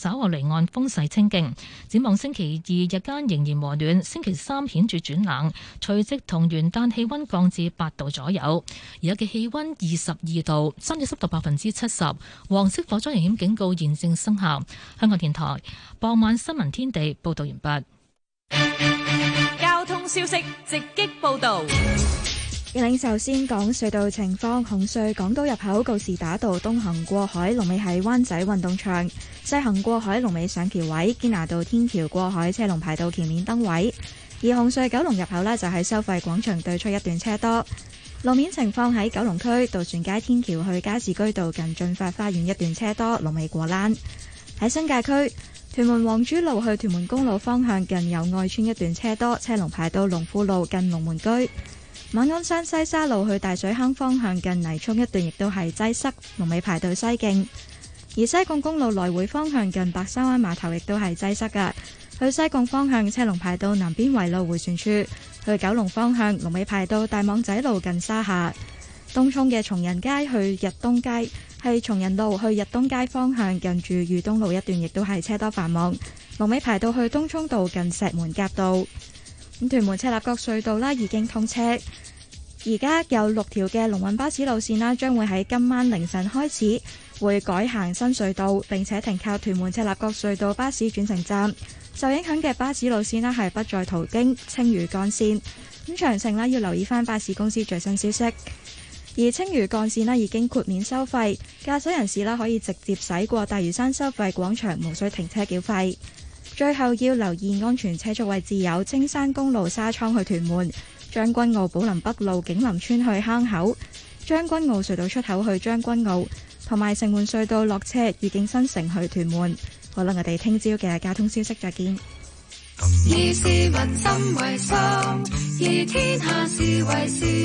稍後離岸風勢清勁。展望星期二日間仍然和暖，星期三顯著轉冷，除夕同元旦氣溫降至8度左右。而家嘅氣溫22度，相對濕度70%，黃色火災危險警告現正生效。香港電台傍晚新聞天地報道完畢。 交通消息直擊報道。 首先講隧道情況，紅隧港島入口告士打道東行過海龍尾喺灣仔運動場，西行過海龍尾上橋位，堅拿道天橋過海車龍排到橋面燈位。而紅隧九龍入口呢，就喺收費廣場對出一段車多。路面情況喺九龍區渡船街天橋去加士居道近駿發花園一段車多，龍尾過欄。喺新界區屯門皇珠路去屯門公路方向近友愛村一段車多，車龍排到龍富路近龍門居。馬鞍山西沙路去大水坑方向近泥涌一段亦都係擠塞，龍尾排到西徑。而西貢公路來回方向近白沙灣碼頭亦都係擠塞㗎，去西貢方向車龍排到南邊圍路回旋處，去九龍方向龍尾排到大網仔路近沙下。東涌嘅松仁街去日東街係松仁路去日東街方向近住裕東路一段亦都係車多繁忙，龍尾排到去東涌道近石門甲道。屯門赤鱲角隧道啦已經通車，而家有6條嘅龍運巴士路線啦，將會喺今晚凌晨開始會改行新隧道，並且停靠屯門赤鱲角隧道巴士轉乘站。受影響嘅巴士路線啦係不再途經青嶼幹線，咁詳情啦要留意翻巴士公司最新消息。而青嶼幹線啦已經豁免收費，駕駛人士啦可以直接駛過大嶼山收費廣場，無需停車繳費。最後要留意安全車速位置有青山公路沙倉去屯門、將軍澳寶林北路景林村去坑口、將軍澳隧道出口去將軍澳，同埋城門隧道落車愉景新城去屯門。好啦，我哋聽朝嘅交通消息再見。 以市民心為心，以天下事為事。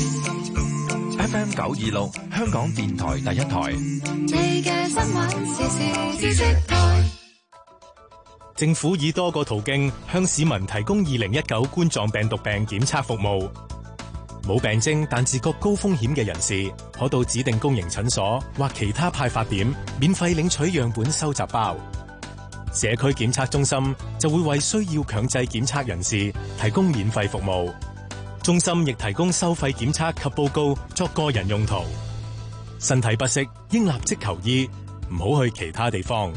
FM 926香港電台第一台。 你嘅新聞時事知識台。 政府以多個途徑向市民提供2019冠狀病毒病檢測服務。冇病徵但自覺高風險嘅人士，可到指定公營診所或其他派發點免費領取樣本收集包。社區檢測中心就會為需要強制檢測人士提供免費服務。中心亦提供收費檢測及報告作個人用途。身體不適應立即求醫，唔好去其他地方。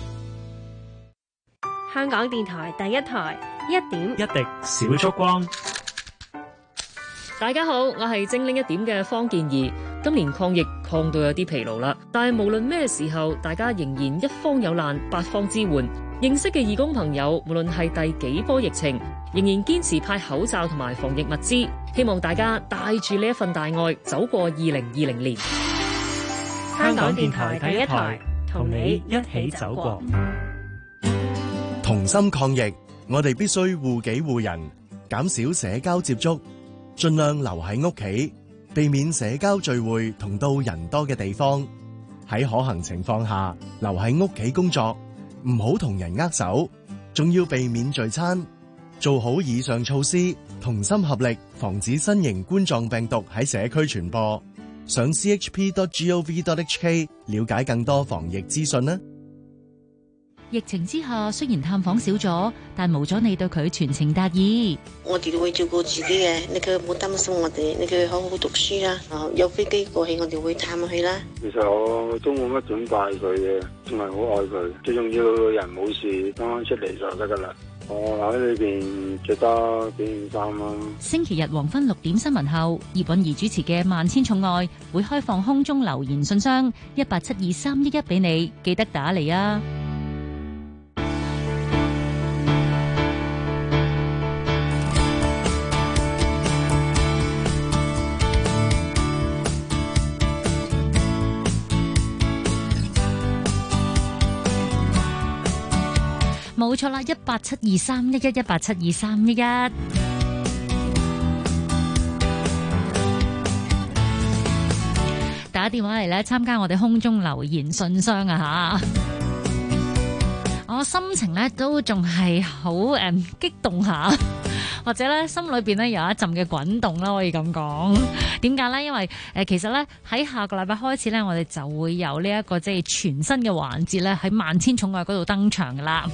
香港電台第一台，一點一滴小燭光。 大家好，我係精靈一點嘅方健儀。今年抗疫抗到有啲疲勞啦，但係無論咩時候，大家仍然一方有難八方支援。認識嘅義工朋友，無論係第幾波疫情，仍然堅持派口罩同埋防疫物資。希望大家帶住呢一份大愛，走過2020年。 香港電台第一台，同你一起走過。 同心抗疫，我哋必須護己護人，減少社交接觸，盡量留喺屋企，避免社交聚會同到人多嘅地方。喺可行情況下，留喺屋企工作，唔好同人握手，仲要避免聚餐。做好以上措施，同心合力，防止新型冠狀病毒喺社區傳播。上 chp.gov.hk 了解更多防疫資訊啦。 疫情之下，雖然探訪少咗，但冇咗你對佢全程達意。 我哋會照顧自己嘅，你佢唔好擔心我哋，你佢好好讀書啦。有飛機過去，我哋會探佢啦。 其實我都冇乜點怪佢嘅，仲係好愛佢。最重要人冇事，啱啱出嚟就得噶啦。我喺裏邊着多幾件衫啦。 星期日黃昏6點新聞後，葉韻儀主持嘅《萬千寵愛》會開放空中留言信箱1872311俾你，記得打嚟啊！冇錯啦，1872311，1872311。打電話嚟咧，參加我哋空中留言信箱啊吓！我心情咧都仲係好激動下， 或者咧心裏邊咧有一陣嘅滾動啦，可以咁講。點解咧？因為其實咧喺下個禮拜開始咧，我哋就會有呢一個即係全新嘅環節咧喺萬千寵愛嗰度登場噶啦。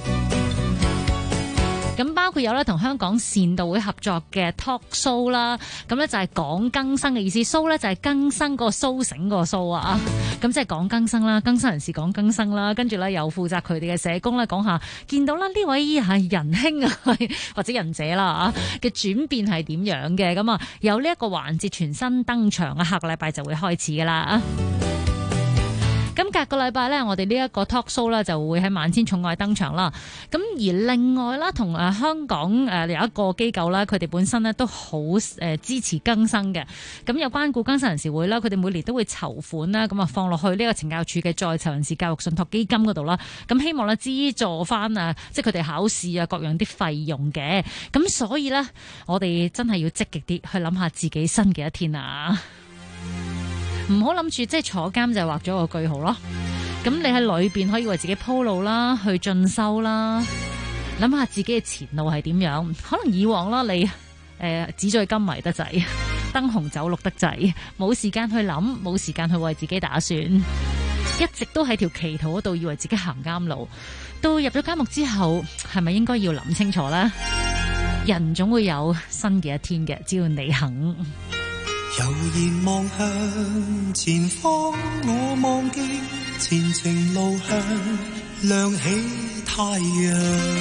咁包括有咧同香港善導會合作嘅 talk show 啦，咁咧就係講更生嘅意思，蘇咧就係更生嗰個蘇醒個蘇啊，咁即係講更生啦，更生人士講更生啦，跟住咧又負責佢哋嘅社工咧講下，見到啦呢位係仁兄啊或者仁姐啦嘅轉變係點樣嘅，咁啊有呢一個環節全新登場啊，下個禮拜就會開始噶啦。咁隔個禮拜咧，我哋呢一個 talk show 咧就會喺萬千寵愛登場啦。咁而另外啦，同香港有一個機構啦，佢哋本身咧都好支持更生嘅。咁有關顧更生人士會啦，佢哋每年都會籌款啦，咁啊放落去呢個懲教署嘅在囚人士教育信託基金嗰度啦。咁希望咧資助翻即係佢哋考試啊各樣啲費用嘅。咁所以咧，我哋真係要積極啲去諗下自己新嘅一天啊！唔好諗住即係坐監就畫咗個句號咯，咁你喺裏邊可以為自己鋪路啦，去進修啦，諗下自己嘅前路係點樣。可能以往啦，你紙醉金迷得滯，燈紅酒綠得滯，冇時間去諗，冇時間去為自己打算，一直都喺條歧途嗰度，以為自己行啱路。到入咗監獄之後，係咪應該要諗清楚呢？人總會有新嘅一天嘅，只要你肯。 悠然望向前方，我望見前程路向亮起太陽，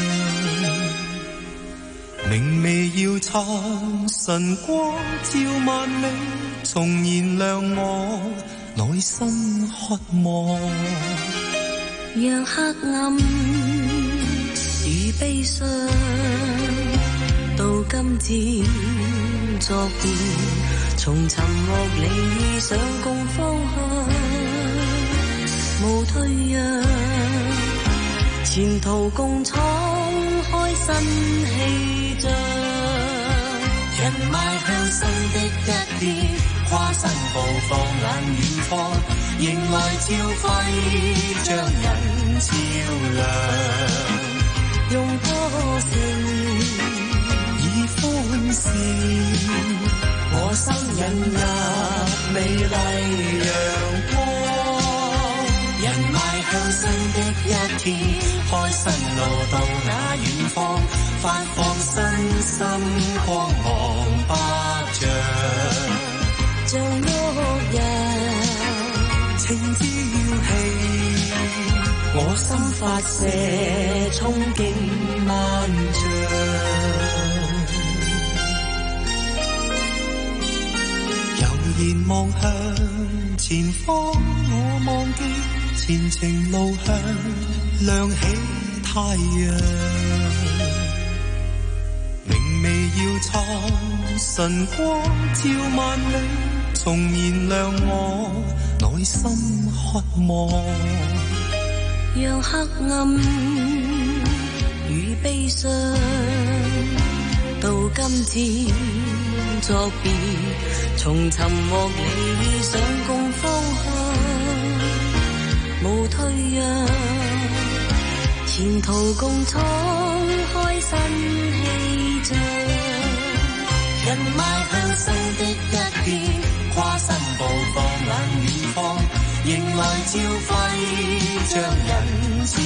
明媚耀燦晨光照萬里，重燃亮我內心渴望， 讓黑暗與悲傷到今天作變，從沉默理想共方向，無退讓，前途共闖開新氣象，人邁向新的一天，跨身步放眼遠方，迎來朝輝將人照亮，用歌聲以歡笑，我心引入美麗陽光，人邁向新的一天，開新路到那遠方，發放身心光芒百丈，像旭日情朝氣，我心發射憧憬萬丈。然望向前方，我望見前程路向亮起太陽，明媚耀燦晨光照萬里，重燃亮我內心渴望，讓黑暗與悲傷到今天作別，從沉默理想共方向，無退讓，前途共闖開新氣象，人邁向新的一天，跨身步放眼遠方，迎來朝輝將人照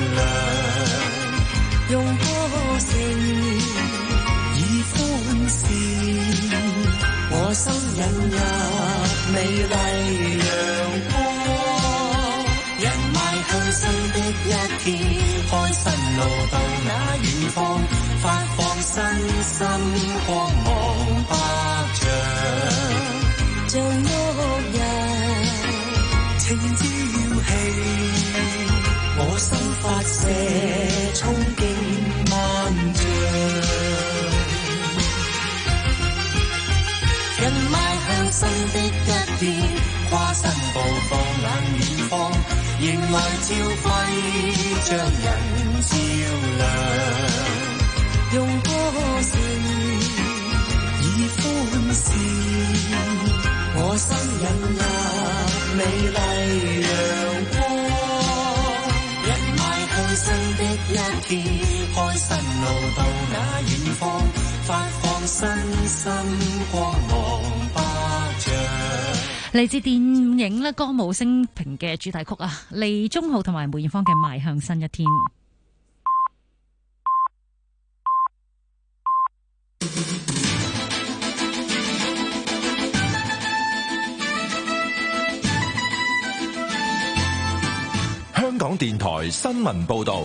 亮，用歌聲以歡笑，我心引入美麗陽光，人邁向新的一天，開新路到那遠方，發放身心光芒百丈，像旭日情朝氣，我心發射憧憬萬丈。人邁向新的一天，跨身步放眼遠方，迎來朝輝將人照亮，用歌聲以歡笑，我心引入美麗陽光，人邁向新的一天，開新路到那遠方， 發放身心光芒百丈。 嚟自電影咧《歌舞升平》嘅主題曲啊，李宗浩同埋梅艷芳嘅《邁向新一天》。 香港電台新聞報道。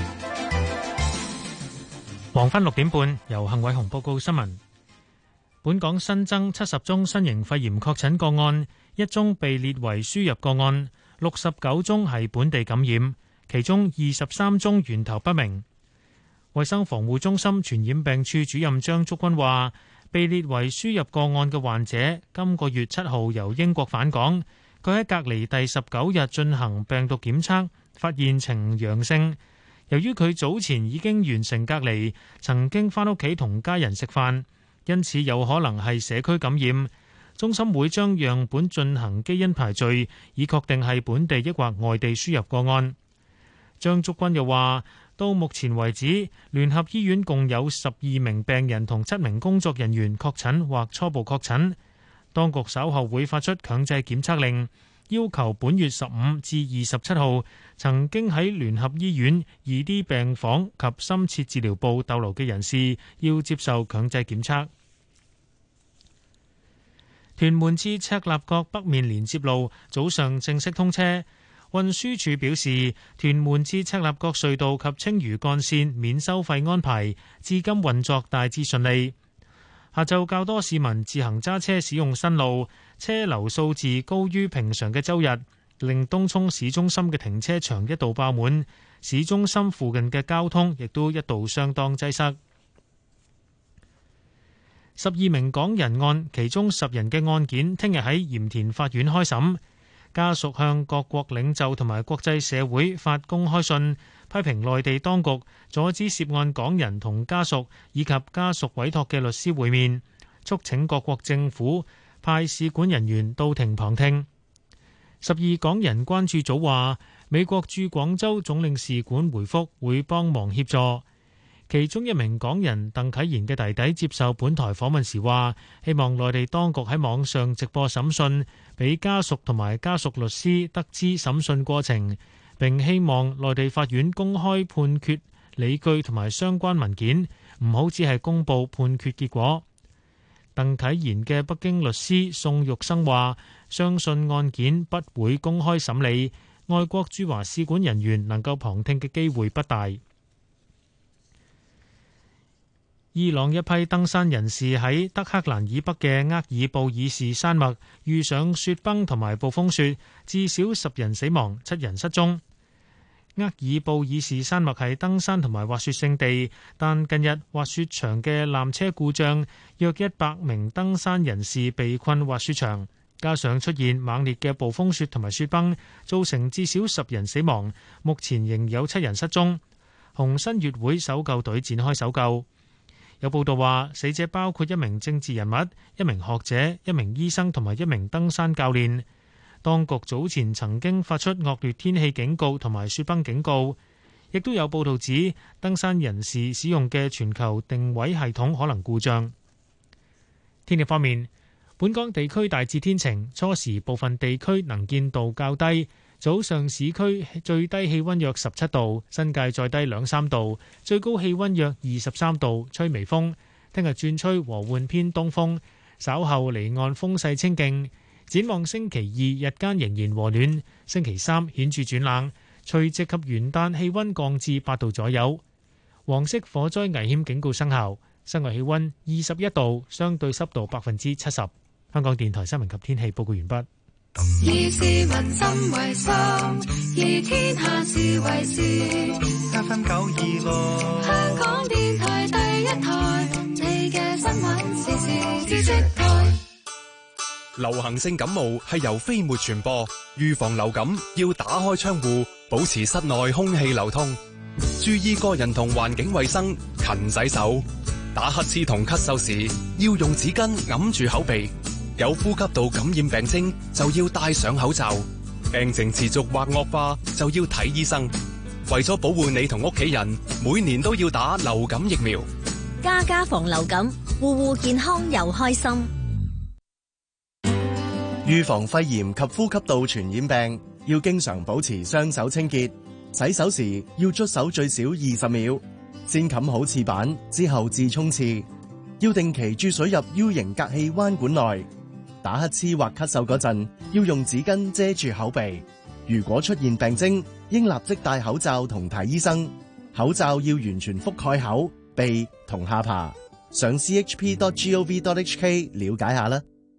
黃昏6點半，由幸偉雄報告新聞。本港新增70宗新型肺炎確診個案，1宗被列為輸入個案，69宗係本地感染，其中23宗源頭不明。衛生防護中心傳染病處主任張竹君話，被列為輸入個案嘅患者，今個月7號由英國返港，佢喺隔離第19日進行病毒檢測，發現呈陽性。由於佢早前已經完成隔離，曾經返屋企同家人食飯，因此有可能係社區感染。中心會將樣本進行基因排序，以確定係本地抑或外地輸入個案。張竹君又話，到目前為止，聯合醫院共有12名病人同7名工作人員確診或初步確診。當局稍後會發出強制檢測令，要求本月15至27號曾經喺聯合醫院2D 病房及深切治療部逗留嘅人士要接受強制檢測。屯門至赤鱲角北面連接路早上正式通車，運輸署表示，屯門至赤鱲角隧道及青嶼幹線免收費安排至今運作大致順利。下晝較多市民自行揸車使用新路，車流數字高於平常嘅周日，令東涌市中心嘅停車場一度爆滿，市中心附近嘅交通亦都一度相當擠塞。12名港人案，其中10人嘅案件聽日喺鹽田法院開審，家屬向各國領袖同埋國際社會發公開信，批評內地當局阻止涉案港人同家屬以及家屬委託嘅律師會面，促請各國政府派使館人員到庭旁聽。12港人關注組話，美國駐廣州總領事館回覆會幫忙協助。其中一名港人鄧啟賢嘅弟弟接受本台訪問時話，希望內地當局喺網上直播審訊，俾家屬同埋家屬律師得知審訊過程，並希望內地法院公開判決理據同埋相關文件，唔好只係公佈判決結果。鄧啟賢嘅北京律師宋玉生話，相信案件不會公開審理，外國駐華使館人員能夠旁聽嘅機會不大。伊朗一批登山人士喺德黑蘭以北嘅厄爾布爾士山脈遇上雪崩同埋暴風雪，至少10人死亡，7人失蹤。厄爾布爾士山脈係登山同埋滑雪勝地，但近日滑雪場嘅纜車故障，約100名登山人士被困滑雪場，加上出現猛烈嘅暴風雪同埋雪崩，造成至少10人死亡，目前仍有7人失蹤。紅新月會搜救隊展開搜救。有報道話，死者包括1名政治人物、1名學者、1名醫生同埋1名登山教練。當局早前曾經發出惡劣天氣警告同埋雪崩警告，亦都有報道指登山人士使用嘅全球定位系統可能故障。天氣方面，本港地區大致天晴，初時部分地區能見度較低。早上市區最低氣溫約17度，新界再低2-3度，最高氣溫約23度，吹微風。聽日轉吹和緩偏東風，稍後離岸風勢清勁。展望星期2日間仍然和暖，星期3顯著轉冷，除夕及元旦氣溫降至8度左右。黃色火災危險警告生效，室外氣溫21度，相對濕度70%。香港電台新聞及天氣報告完畢。 以市民心為心，以天下事為事。FM 926，香港電台第一台，你嘅新聞時事知識台。 流行性感冒係由飛沫傳播，預防流感要打開窗戶，保持室內空氣流通，注意個人同環境衛生，勤洗手。打乞嗤同咳嗽時要用紙巾揞住口鼻。有呼吸道感染病徵就要戴上口罩，病情持續或惡化就要睇醫生。為咗保護你同屋企人，每年都要打流感疫苗。 家家防流感，戶戶健康又開心。 預防肺炎及呼吸道傳染病，要經常保持雙手清潔，洗手時要捽手最少20秒，先冚好廁板之後至沖廁，要定期注水入 U 型隔氣彎管內。打乞嗤或咳嗽嗰陣，要用紙巾遮住口鼻。如果出現病徵，應立即戴口罩同睇醫生。口罩要完全覆蓋口、鼻同下巴。上 chp.gov.hk 了解下啦。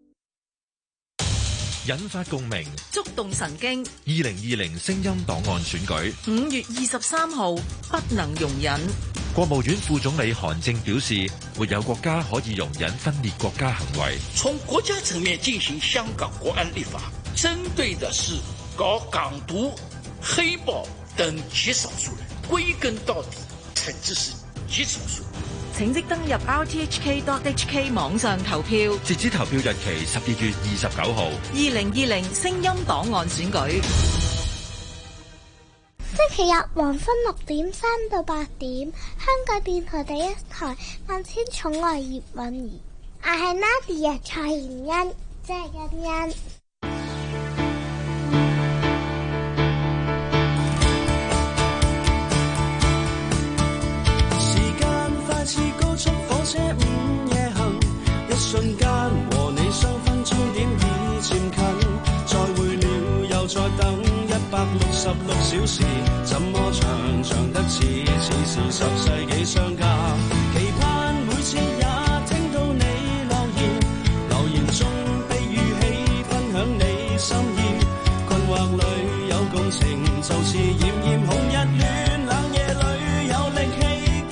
引發共鳴， 觸動神經。 2020聲音檔案選舉 5月23號，不能容忍。 國務院副總理韓正表示，沒有國家可以容忍分裂國家行為。 從國家層面進行香港國安立法，針對的是搞港獨、黑暴等極少數人，歸根到底，懲治是極少數。 請即登入 rthk.hk 網上投票， 截止投票日期12月29號。 2020聲音檔案選舉。 星期日黃昏6點3到8點，香港電台第一台萬千寵愛葉韻儀，我係 Nadia 蔡妍恩，即係欣欣。 似高速火車午夜行，一瞬間和你相分終點已漸近，再會了又再等166小時，怎麼長長得似是10世紀相隔，期盼每次也聽到你留言中悲與喜，分享你心意，困惑裏有共情，就似炎炎紅日暖冷夜裏有力氣。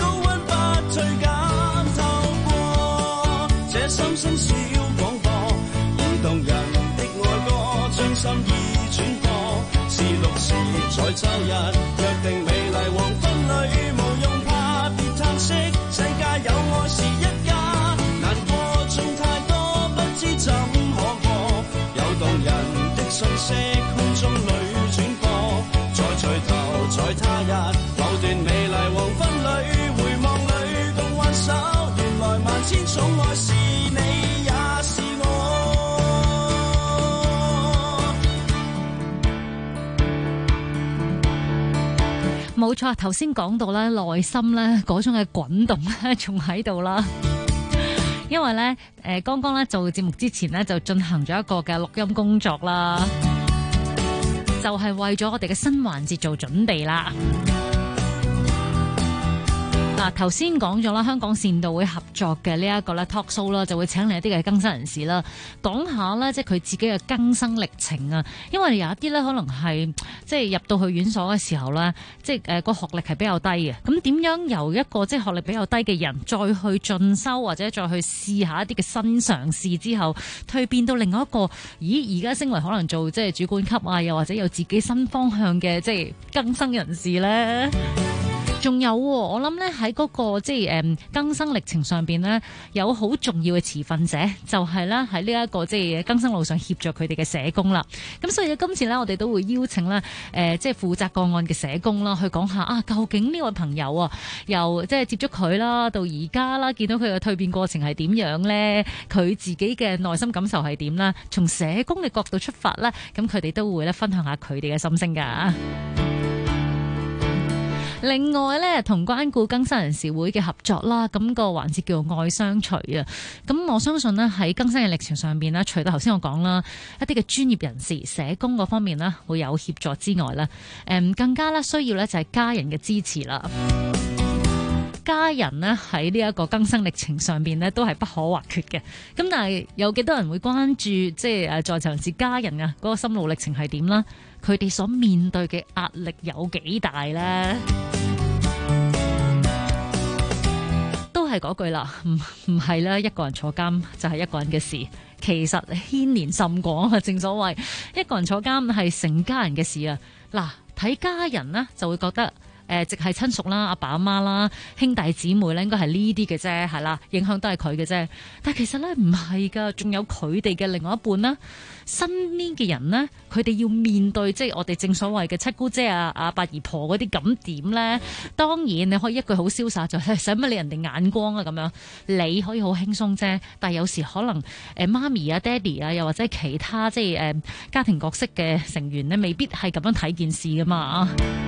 心聲小廣播，移動人的愛歌，將心意轉播。是6時在周日，約定美麗黃昏裏，無用怕別嘆息，世界有愛是一家。難過仲太多，不知怎可過。有動人的訊息，空中裏轉播。再聚頭，在他日，某段美麗黃昏裏，回望裏共挽手。原來萬千寵愛是。 冇錯，頭先講到咧，內心咧嗰種嘅滾動咧，仲喺度啦。因為咧，剛剛咧做節目之前咧，就進行咗一個嘅錄音工作啦，就係為咗我哋嘅新環節做準備啦。嗱，頭先講咗啦，香港善導會合作嘅呢一個咧 talk show 啦，就會請嚟一啲嘅更生人士啦，講下咧即係佢自己嘅更生歷程啊。因為有一啲咧可能係即係入到去院所嘅時候咧，即係個學歷係比較低嘅。咁點樣由一個即係學歷比較低嘅人，再去進修或者再去試下一啲嘅新嘗試之後，蛻變到另外一個，咦而家升為可能做即係主管級啊，又或者有自己新方向嘅即係更生人士咧。仲有我諗咧喺嗰個即係更生歷程上邊咧，有好重要嘅持份者，就係咧喺呢一個即係更生路上協助佢哋嘅社工啦。咁所以今次咧，我哋都會邀請咧即係負責個案嘅社工啦，去講下啊，究竟呢位朋友啊，由即係接觸佢啦，到而家啦，見到佢嘅蛻變過程係點樣咧，佢自己嘅內心感受係點啦，從社工嘅角度出發咧，咁佢哋都會咧分享下佢哋嘅心聲㗎。另外咧，同關顧更生人士會嘅合作啦，咁個環節叫做愛相隨啊。咁我相信呢，喺更生嘅歷程上邊呢，除咗頭先我講啦，一啲嘅專業人士、社工嗰方面呢，會有協助之外呢，更加咧需要咧就係家人嘅支持啦。家人呢，喺呢一個更生歷程上邊呢，都係不可或缺嘅。咁但係有幾多人會關注即係在場人士家人啊嗰個心路歷程係點啦？佢哋所面對嘅壓力有幾大呢？都係嗰句啦，唔係啦，一個人坐監就係一個人嘅事，其實牽連甚廣啊！正所謂一個人坐監係成家人嘅事啊！嗱，睇家人呢就會覺得直系親屬啦、阿爸阿媽啦、兄弟姊妹咧，應該係呢啲嘅啫，係啦，影響都係佢嘅啫。但係其實咧唔係㗎，仲有佢哋嘅另外一半啦，身邊嘅人呢，佢哋要面對即係我哋正所謂嘅七姑姐啊、阿八姨婆嗰啲，咁點咧？當然你可以一句好瀟灑就係使乜理人哋眼光啊咁樣，你可以好輕鬆啫。但係有時可能媽咪啊、爹哋啊，又或者其他即係家庭角色嘅成員呢，未必係咁樣睇件事噶嘛。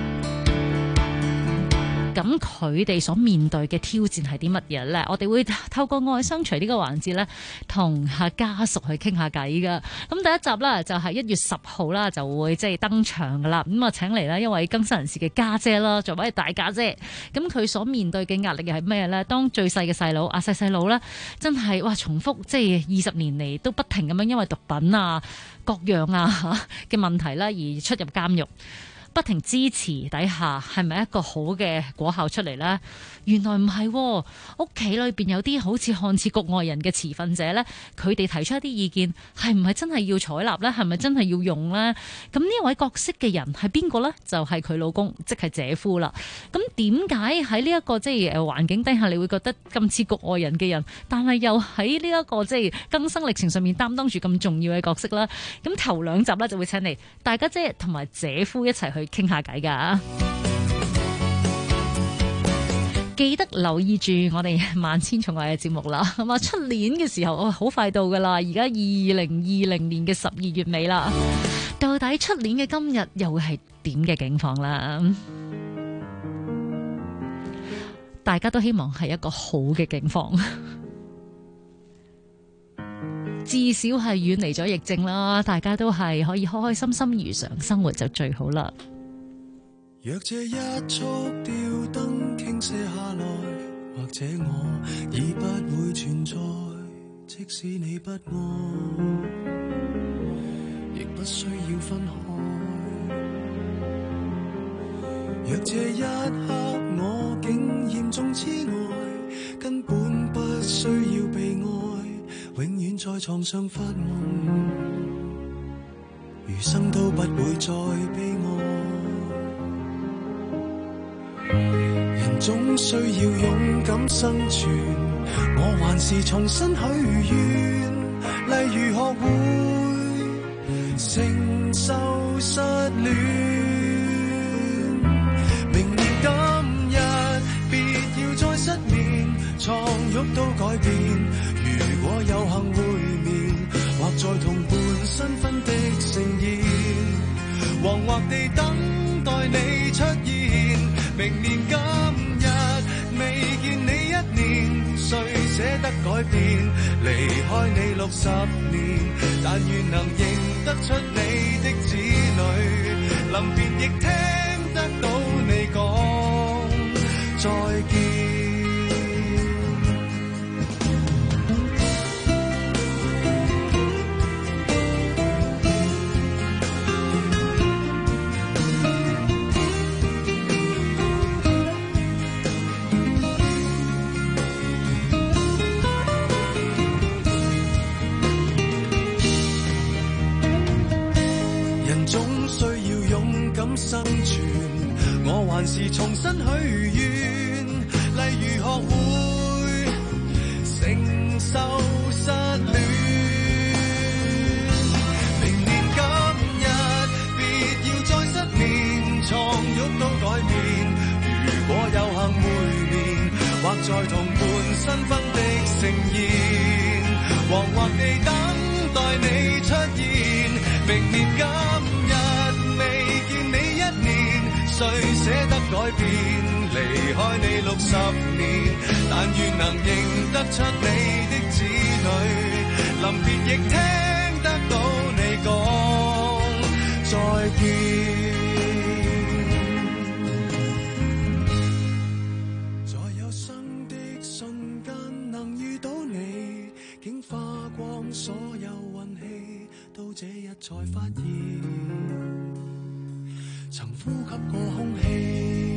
咁佢哋所面對嘅挑戰係啲乜嘢咧？我哋會透過愛相隨呢個環節咧，同家屬去傾下偈噶。咁第一集咧就係1月10號啦，就會即係登場噶啦。咁啊請嚟啦一位更生人士嘅家姐啦，作為大家姐。咁佢所面對嘅壓力又係咩咧？當最細嘅細佬細佬咧，真係哇重複即係20年嚟都不停咁樣因為毒品啊各樣啊嘅問題啦而出入監獄。不停支持底下係咪一個好嘅果效出嚟呢？原來唔係，屋企裏邊有啲好似看似局外人嘅持份者呢，佢哋提出一啲意見，係唔係真係要採納呢？係咪真係要用呢？咁呢一位角色嘅人係邊個呢？就係佢老公，即係姐夫啦。咁點解喺呢一個即係環境底下，你會覺得咁似局外人嘅人，但係又喺呢一個即係更生歷程上面擔當住咁重要嘅角色啦？咁頭2集呢，就會請嚟大家姐同埋姐夫一齊去傾下偈噶，記得留意住我哋萬千寵愛嘅節目啦。咁啊，出年嘅時候好快到噶啦，而家2020年嘅12月尾啦。到底出年嘅今日又會係點嘅境況啦？大家都希望係一個好嘅境況，至少係遠離咗疫症啦，大家都係可以開開心心如常生活就最好啦。 若這一束吊燈傾瀉下來，或者我已不會存在，即使你不愛，亦不需要分開。若這一刻我竟嚴重痴呆，根本不需要被愛，永遠在床上發夢，餘生都不會再悲哀。人總需要勇敢生存，我還是重新許願，例如學會承受失戀。明年今日別要再失眠，床褥都改變。如果有幸會面，或在同伴新婚的盛宴，惶惑地等待你出現。明年今日未見你1年，誰捨得改變？離開你60年，但願能認得出你的子女，臨別亦聽得到你講再見。生存，我還是重新許願，例如學會承受失戀。明年今日別要再失眠，床褥都改變。如果有幸會面，或在同伴新婚的盛宴，惶惑地等待你出現。明年今日誰捨得改變？離開你60年，但願能認得出你的子女，臨別亦聽得到你講再見。在有生的瞬間能遇到你，竟花光所有運氣，到這日才發現曾呼吸過空氣。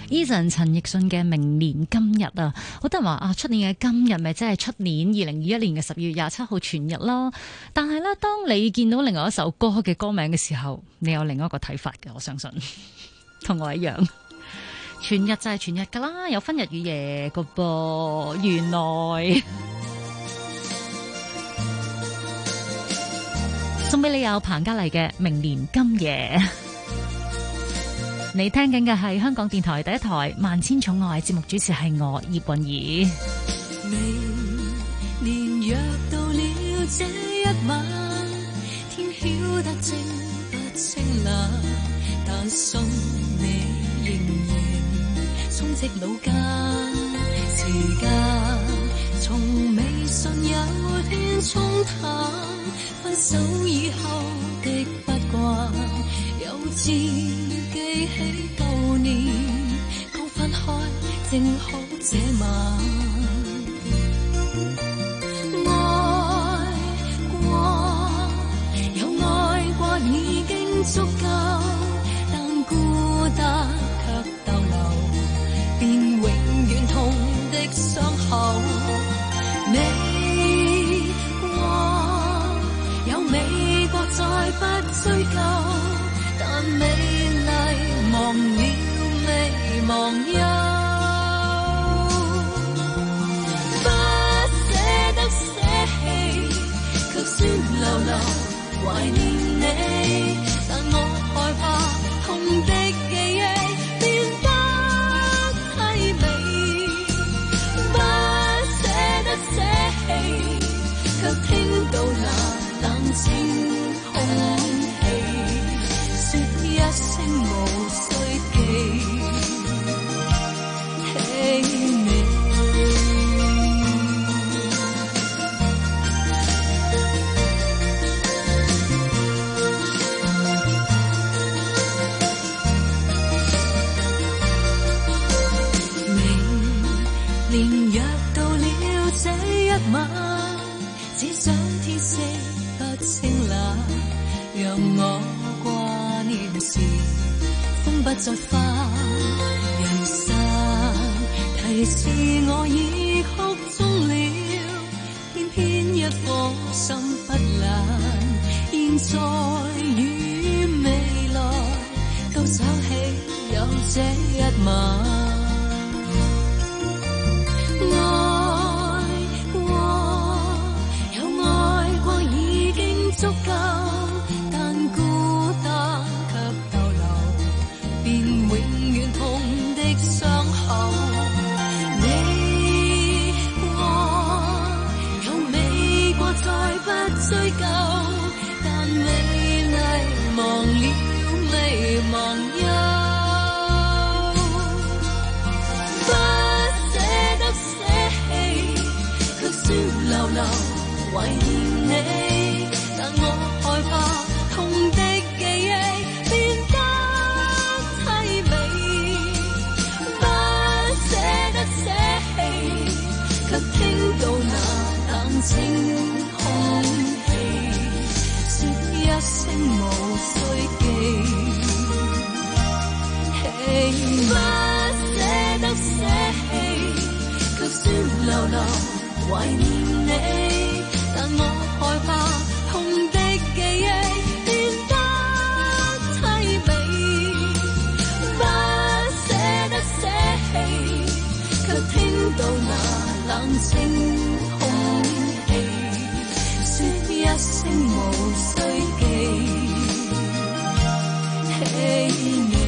Eason 陳奕迅嘅《明年今日》啊，好多人話啊，出年嘅今日咪即係出年2021年嘅12月27號全日咯。但係咧，當你見到另外一首歌嘅歌名嘅時候，你有另外一個睇法嘅，我相信同我一樣。全日就係全日噶啦，有分日與夜噶噃，原來。送俾你有彭嘉麗嘅《明年今夜》。你聽緊嘅係香港電台第一台萬千寵愛節目，主持係我葉韻儀。 明年約到了這一晚，天曉得清不清冷，但信你仍然充斥腦間。時間從未信有天沖淡，分手以後的不慣，又自記起舊年，剛分開正好這晚。愛過有愛過已經足夠，但孤單卻逗留，變永遠痛的傷口。美過有美過再不追究，但美麗忘了未忘憂。不捨得捨棄，卻酸溜溜懷念你，但我害怕痛的記憶變得淒美。不捨得捨棄，卻聽到那冷清空氣，說一聲無需記起你。明年約到了這一晚，只想天色不清冷，讓我掛念時風不再花。人生提示我已哭中了，偏偏一顆心不冷。現在與未來都想起有這一晚。愛過有愛過已經足夠，但孤單卻逗留，變永遠痛的傷口。美過有美過再不追究，但美麗忘了未忘憂。酸溜溜懷念你，但我害怕痛的記憶變得淒美。不捨得捨棄，卻聽到那冷清空氣，說一聲無需記起。不捨得捨棄，卻酸溜溜懷念你，但我害怕痛的記憶變得淒美。不捨得捨棄，卻聽到那冷清空氣，說一聲無需記起你。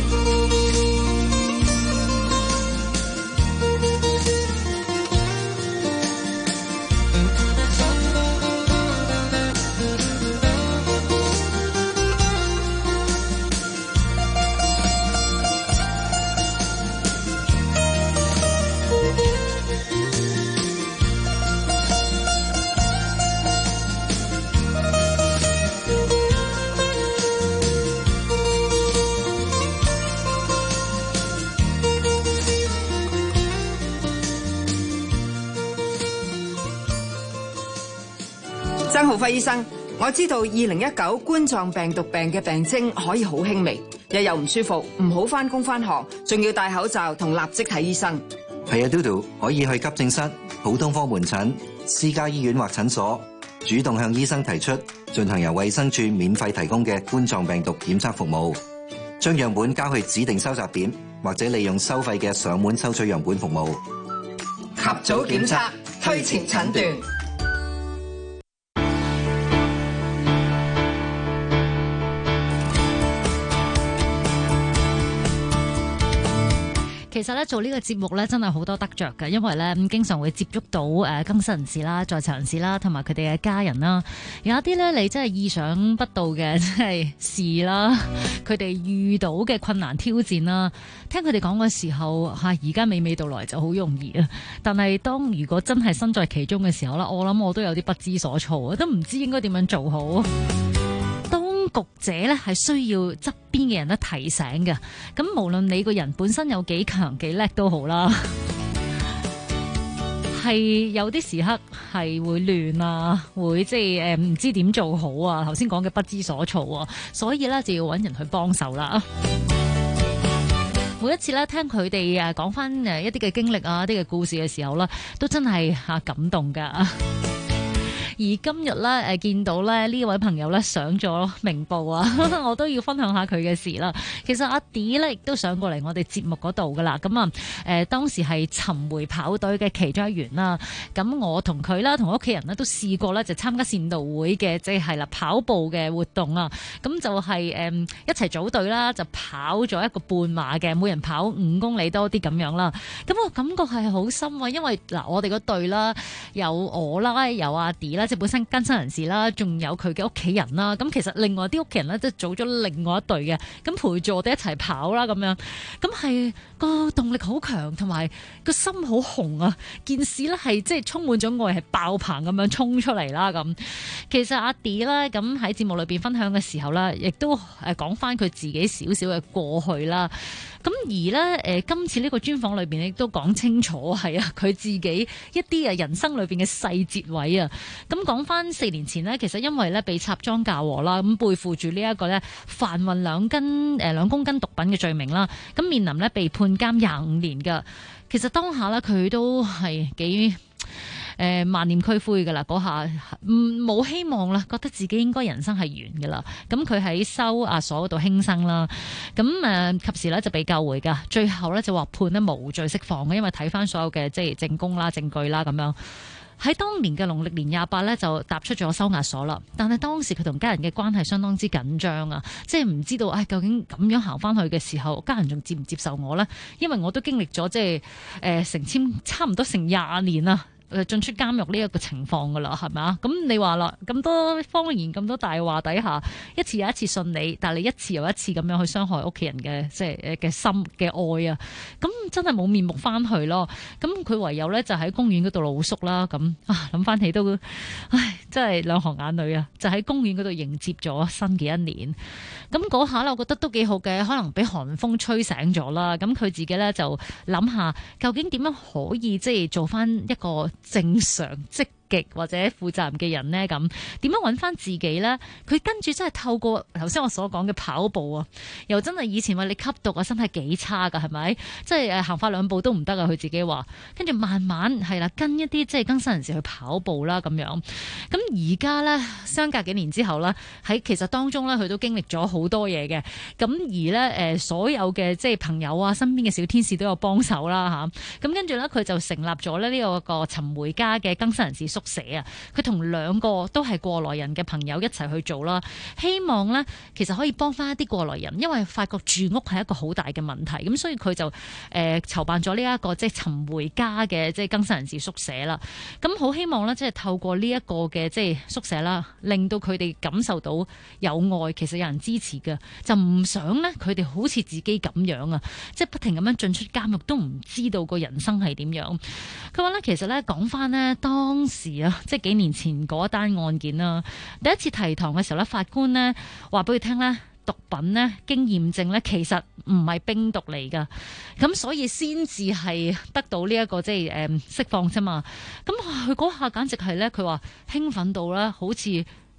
曾浩輝醫生，我知道2019冠狀病毒病嘅病徵可以好輕微， 日又唔舒服，唔好返工返學，仲要戴口罩同立即睇醫生。 係啊，嘟嘟可以去急症室、普通科門診、私家醫院或診所，主動向醫生提出進行由衛生署免費提供嘅冠狀病毒檢測服務，將樣本交去指定收集點，或者利用收費嘅上門收取樣本服務。 及早檢測，推前診斷。 其實咧做呢個節目咧真係好多得着嘅，因為咧經常會接觸到更生人士啦、在囚人士啦，同埋佢哋嘅家人啦。有一啲咧你真係意想不到嘅即係事啦，佢哋遇到嘅困難挑戰啦，聽佢哋講嘅時候而家娓娓道來就好容易啊。但係當如果真係身在其中嘅時候咧，我諗我都有啲不知所措，都唔知應該點樣做好。局者咧係需要側邊嘅人咧提醒嘅，咁無論你個人本身有幾強幾叻都好啦，係有啲時刻係會亂啊，會即係唔知點做好啊，頭先講嘅不知所措啊，所以咧就要揾人去幫手啦。每一次咧聽佢哋講翻一啲嘅經歷啊，一啲嘅故事嘅時候咧，都真係感動噶。而今日咧，見到咧呢位朋友咧上咗明報啊，我都要分享下佢嘅事啦。其實阿 D 咧亦都上過嚟我哋節目嗰度噶啦。咁啊，當時係尋回跑隊嘅其中一員啦。咁我同佢啦，同屋企人咧都試過咧，就參加善導會嘅即係啦跑步嘅活動啊。咁就係一齊組隊啦，就跑咗一個半馬嘅，每人跑5公里多啲咁樣啦。咁我感覺係好深啊，因為嗱我哋個隊啦，有我啦，有阿 D 啦。即係本身更生人士啦，仲有佢嘅屋企人啦。咁其實另外啲屋企人咧，都組咗另外一隊嘅，咁陪住我哋一齊跑啦，咁樣。咁係個動力好強，同埋個心好紅啊！件事咧係即係充滿咗愛，係爆棚咁樣衝出嚟啦。咁其實阿 D 咧，咁喺節目裏邊分享嘅時候咧，亦都講翻佢自己少少嘅過去啦。咁而咧，今次呢個專訪裏邊亦都講清楚係啊，佢自己一啲人生裏邊嘅細節位啊。咁講翻4年前呢，其實因為咧被插贓嫁禍啦，咁背負住呢一個咧販運2公斤毒品嘅罪名啦，咁面臨咧被判監25年㗎。其實當下咧佢都係幾萬念俱灰噶啦，嗰下冇希望啦，覺得自己應該人生係完噶啦。咁佢喺收押所嗰度輕生啦，咁及時咧就被救回噶，最後咧就話判咧無罪釋放嘅，因為睇翻所有嘅即係證供啦、證據啦咁樣。喺當年嘅農曆年28咧就踏出咗收押所啦，但係當時佢同家人嘅關係相當之緊張啊，即係唔知道究竟咁樣行翻去嘅時候，家人仲接唔接受我呢？因為我都經歷咗即係成簽差唔多成20年啦。進出監獄呢一個情況噶啦，係咪啊？咁你話啦，咁多謊言、咁多大話底下，一次又一次信你，但係你一次又一次咁樣去傷害屋企人嘅即係嘅心嘅愛啊！咁真係冇面目翻去咯。咁佢唯有咧就喺公園嗰度露宿啦。咁諗翻起都，唉，真係兩行眼淚啊！就喺公園嗰度迎接咗新嘅一年。咁嗰下咧，我覺得都幾好嘅，可能俾寒風吹醒咗啦。咁佢自己咧就諗下，究竟點樣可以即係做翻一個正常積極或者負責任嘅人呢？咁點樣揾翻自己呢？佢跟住真係透過頭先我所講嘅跑步啊，又真係以前話你吸毒啊，身體幾差噶，係咪？即係行快2步都唔得啊！佢自己話，跟住慢慢係啦，跟一啲即係更生人士去跑步啦咁樣。咁而家呢，相隔幾年之後呢，喺其實當中呢，佢都經歷咗好多嘢嘅。咁而呢，所有嘅即係朋友啊，身邊嘅小天使都有幫手啦嚇。咁跟住呢，佢就成立咗呢個尋回家嘅更生人士宿舍啊，佢同2個都係過來人嘅朋友一齊去做啦，希望呢，其實可以幫翻一啲過來人，因為發覺住屋係一個好大嘅問題，咁所以佢就籌辦咗呢一個即係尋回家嘅即係更生人士宿舍啦。咁好希望呢，即係透過呢一個嘅即係宿舍啦，令到佢哋感受到有愛，其實有人支持嘅，就唔想呢，佢哋好似自己咁樣啊，即係不停咁樣進出監獄都唔知道個人生係點樣。佢話呢，其實呢，講翻呢，當時即係幾年前嗰單案件啦，第一次提堂嘅時候咧，法官呢話俾佢聽咧，毒品呢經驗證咧，其實唔係冰毒嚟噶，咁所以先至係得到呢一個即係釋放啫嘛。咁佢嗰下簡直係咧，佢話興奮到咧，好似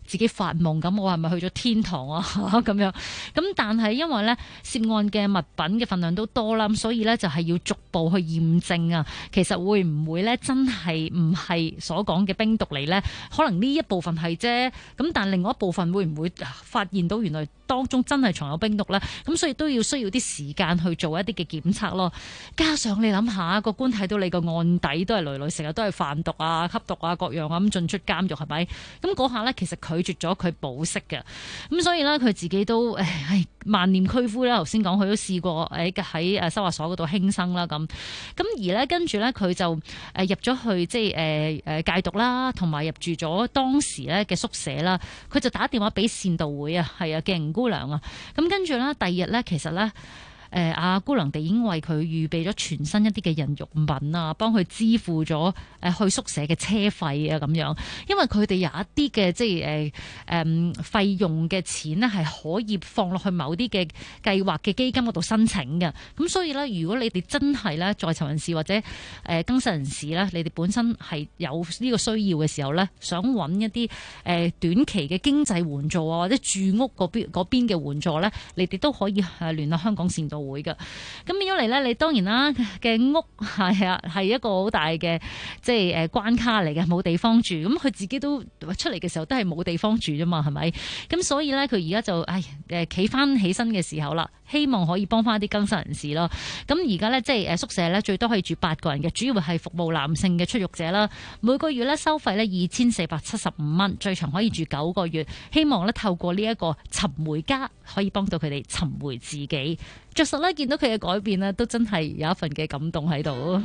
自己發夢咁，我係咪去咗天堂啊咁樣？咁但係因為咧涉案嘅物品嘅份量都多啦，咁所以咧就係要逐步去驗證啊。其實會唔會咧真係唔係所講嘅冰毒嚟咧？可能呢一部分係啫，咁但另外一部分會唔會發現到原來當中真係藏有冰毒咧？咁所以都要需要啲時間去做一啲嘅檢測咯。加上你諗下，個官睇到你個案底都係累累，成日都係販毒啊、吸毒啊各樣啊咁進出監獄係咪？咁嗰下咧其實拒絕咗佢保釋嘅，咁所以咧佢自己都萬念俱灰啦。頭先講佢都試過喺收押所嗰度輕生啦咁而咧跟住咧佢就入咗去即係戒毒啦，同埋入住咗當時咧嘅宿舍啦。佢就打電話俾善導會啊，係啊嘅吳姑娘啊。咁跟住咧第二日咧其實咧。阿姑娘哋已經為佢預備咗全新一啲嘅人肉品啊，幫佢支付咗去宿舍嘅車費啊咁樣，因為佢哋有一啲嘅即係費用嘅錢呢係可以放落去某啲嘅計劃嘅基金嗰度申請嘅。咁所以咧，如果你哋真係咧在囚人士或者更生人士咧，你哋本身係有呢個需要嘅時候咧，想揾一啲短期嘅經濟援助啊，或者住屋嗰邊嘅援助咧，你哋都可以聯絡香港善導會嘅。咁變咗嚟咧，你當然啦嘅屋係一個好大嘅即係關卡嚟嘅，冇地方住。咁佢自己都出嚟嘅時候都係冇地方住啫嘛，係咪？咁所以咧，佢而家就企翻起身嘅時候啦，希望可以幫翻啲更生人士咯。咁而家咧即係宿舍咧最多可以住8個人嘅，主要係服務男性嘅出獄者啦。每個月咧收費咧2475蚊，最長可以住9個月。希望咧透過呢一個尋回家，可以幫到佢哋尋回自己。着實咧見到佢嘅改變咧，都真係有一份嘅感動喺度。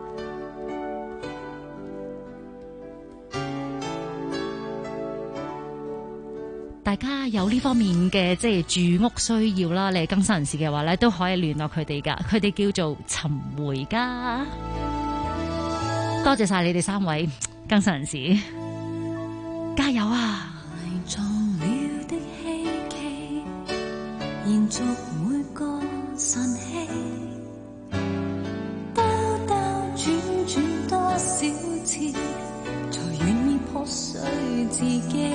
大家有呢方面嘅即係住屋需要啦，你係更生人士嘅話咧，都可以聯絡佢哋噶。佢哋叫做尋回家。多謝晒你哋3位更生人士，加油啊！ 延續每個晨曦，兜兜轉轉多少次，才願意破碎自己。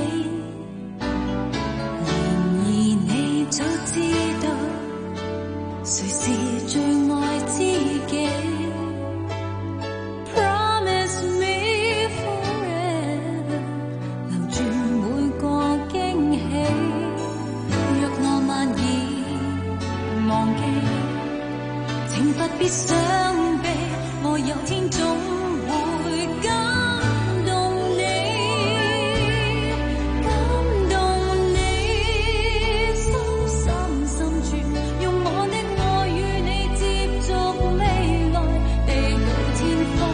然而你早知道，誰是最愛知己。Promise me forever， 留住每個驚喜。若我萬忘記，請不必想避，我有天總會感動你，感動你，深深深處，用我的愛與你接續未來，地老天荒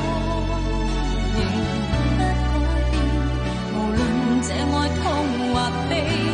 仍不改變，無論這愛痛或悲。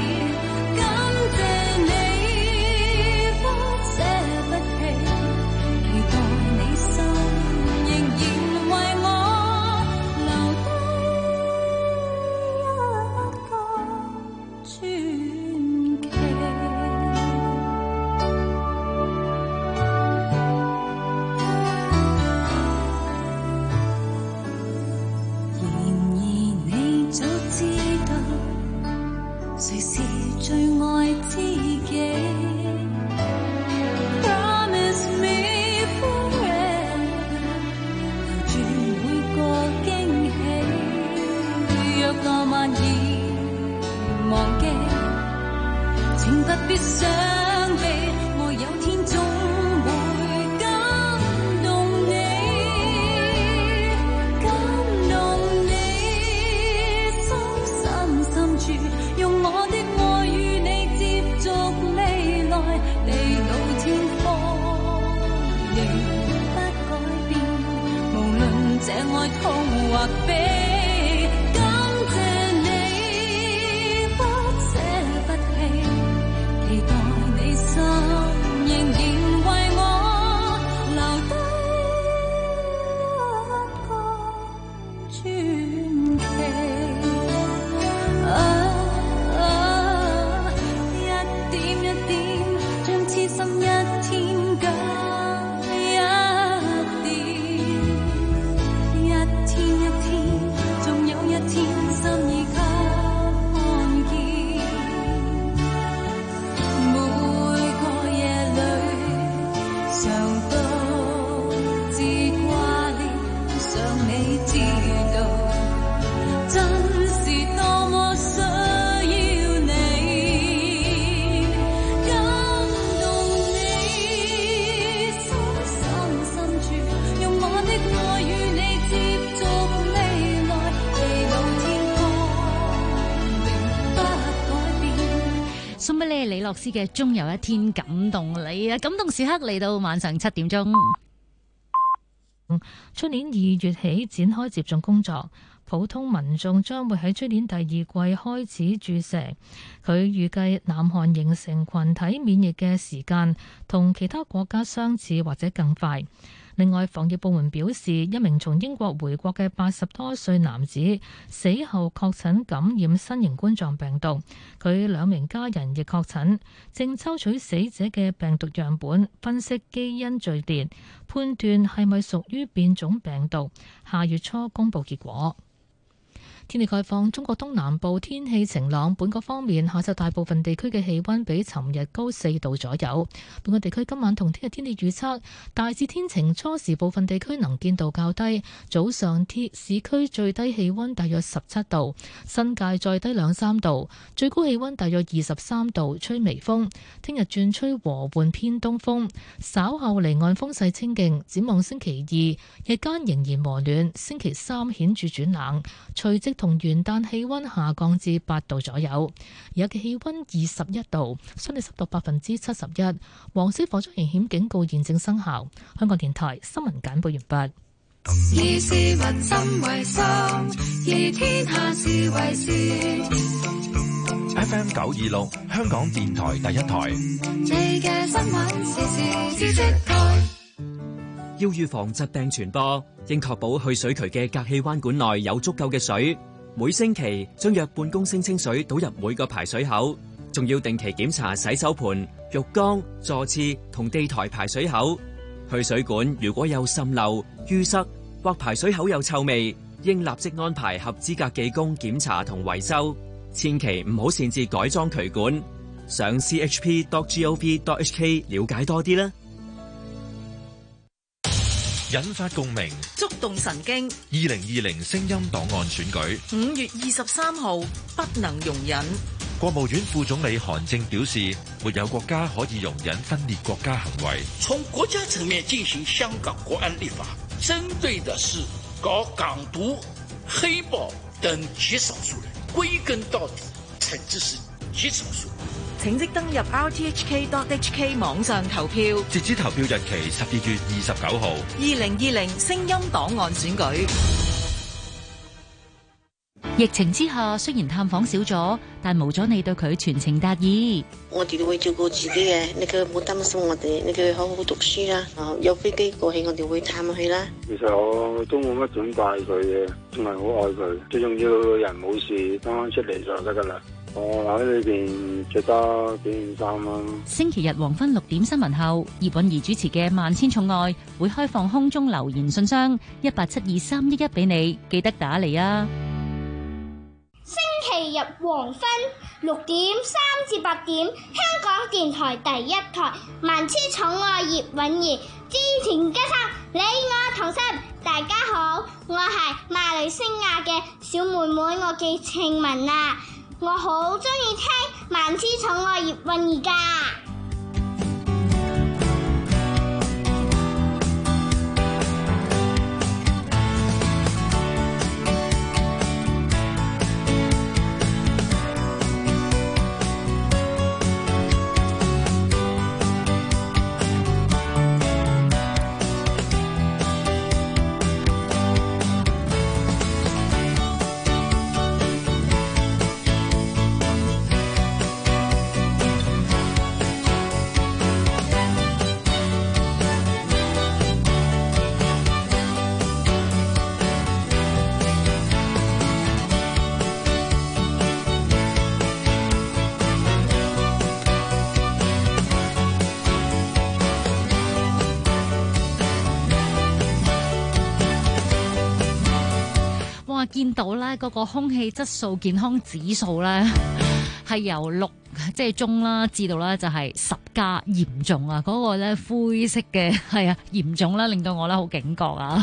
李樂詩嘅《終有一天感動你》啊！感動時刻嚟到晚上7點鐘。 出年2月起展開接種工作，普通民眾將會喺出年第2季開始注射。佢預計南韓形成群體免疫嘅時間同其他國家相似或者更快。另外，防疫部門表示，一名從英國回國嘅80多歲男子死後確診感染新型冠狀病毒，佢2名家人亦確診，正抽取死者嘅病毒樣本分析基因序列，判斷係咪屬於變種病毒，下月初公佈結果。天氣概況，中國東南部天氣晴朗，本港方面，下晝大部分地區嘅氣溫比尋日高4度左右。本港地區今晚同聽日天氣預測，大致天晴，初時部分地區能見度較低，早上市區最低氣溫大約17度，新界再低2-3度，最高氣溫大約23度，吹微風。聽日轉吹和緩偏東風，稍後離岸風勢清勁。展望星期2日間仍然和暖，星期3顯著轉冷，隨即同元旦氣溫下降至8度左右，而家嘅氣溫21度，相對濕度71%，黃色火災危險警告現正生效。香港電台新聞簡報完畢。 以市民心為心，以天下事為事。 FM 926，香港電台第一台。 你嘅新聞時事知識台。 要預防疾病傳播，應確保去水渠嘅隔氣彎管內有足夠嘅水。每星期將約半公升清水倒入每個排水口，仲要定期檢查洗手盆、浴缸、坐廁同地台排水口。去水管如果有滲漏、淤塞或排水口有臭味，應立即安排合資格技工檢查同維修。千祈唔好擅自改裝渠管。上 chp.gov.hk 了解多啲啦。 引發共鳴， 觸動神經。 2020聲音檔案選舉 5月23號不能容忍。 國務院副總理韓正表示，沒有國家可以容忍分裂國家行為。 從國家層面進行香港國安立法，針對的是搞港獨、黑暴等極少數人，歸根到底，懲治是極少數。 請即登入 rthk.hk 網上投票， 截止投票日期12月29號。 2020聲音檔案選舉。 疫情之下，雖然探訪少咗，但無咗你對佢全程達意。 我哋都會照顧自己嘅，你佢唔好擔心我哋，你佢好好讀書啦。有飛機過去，我哋會探佢啦。 其實我都冇乜點帶佢嘅，仲係好愛佢。最重要人冇事，啱啱出嚟就得噶啦。我喺裏邊着得幾件衫啦。 星期日黃昏6點新聞後，葉韻儀主持嘅《萬千寵愛》會開放空中留言信箱1872311俾你，記得打嚟啊！ 星期日黃昏6點3至8點，香港電台第一台《萬千寵愛》葉韻儀，之前加上你我同心。大家好，我係馬來西亞嘅小妹妹，我叫慶文啊。我好鍾意聽《萬千寵愛》葉韻儀㗎。 見到咧嗰個空氣質素健康指數咧係由6即係中啦，至到咧就係10加嚴重啊！嗰個咧灰色嘅係啊嚴重啦，令到我咧好警覺啊！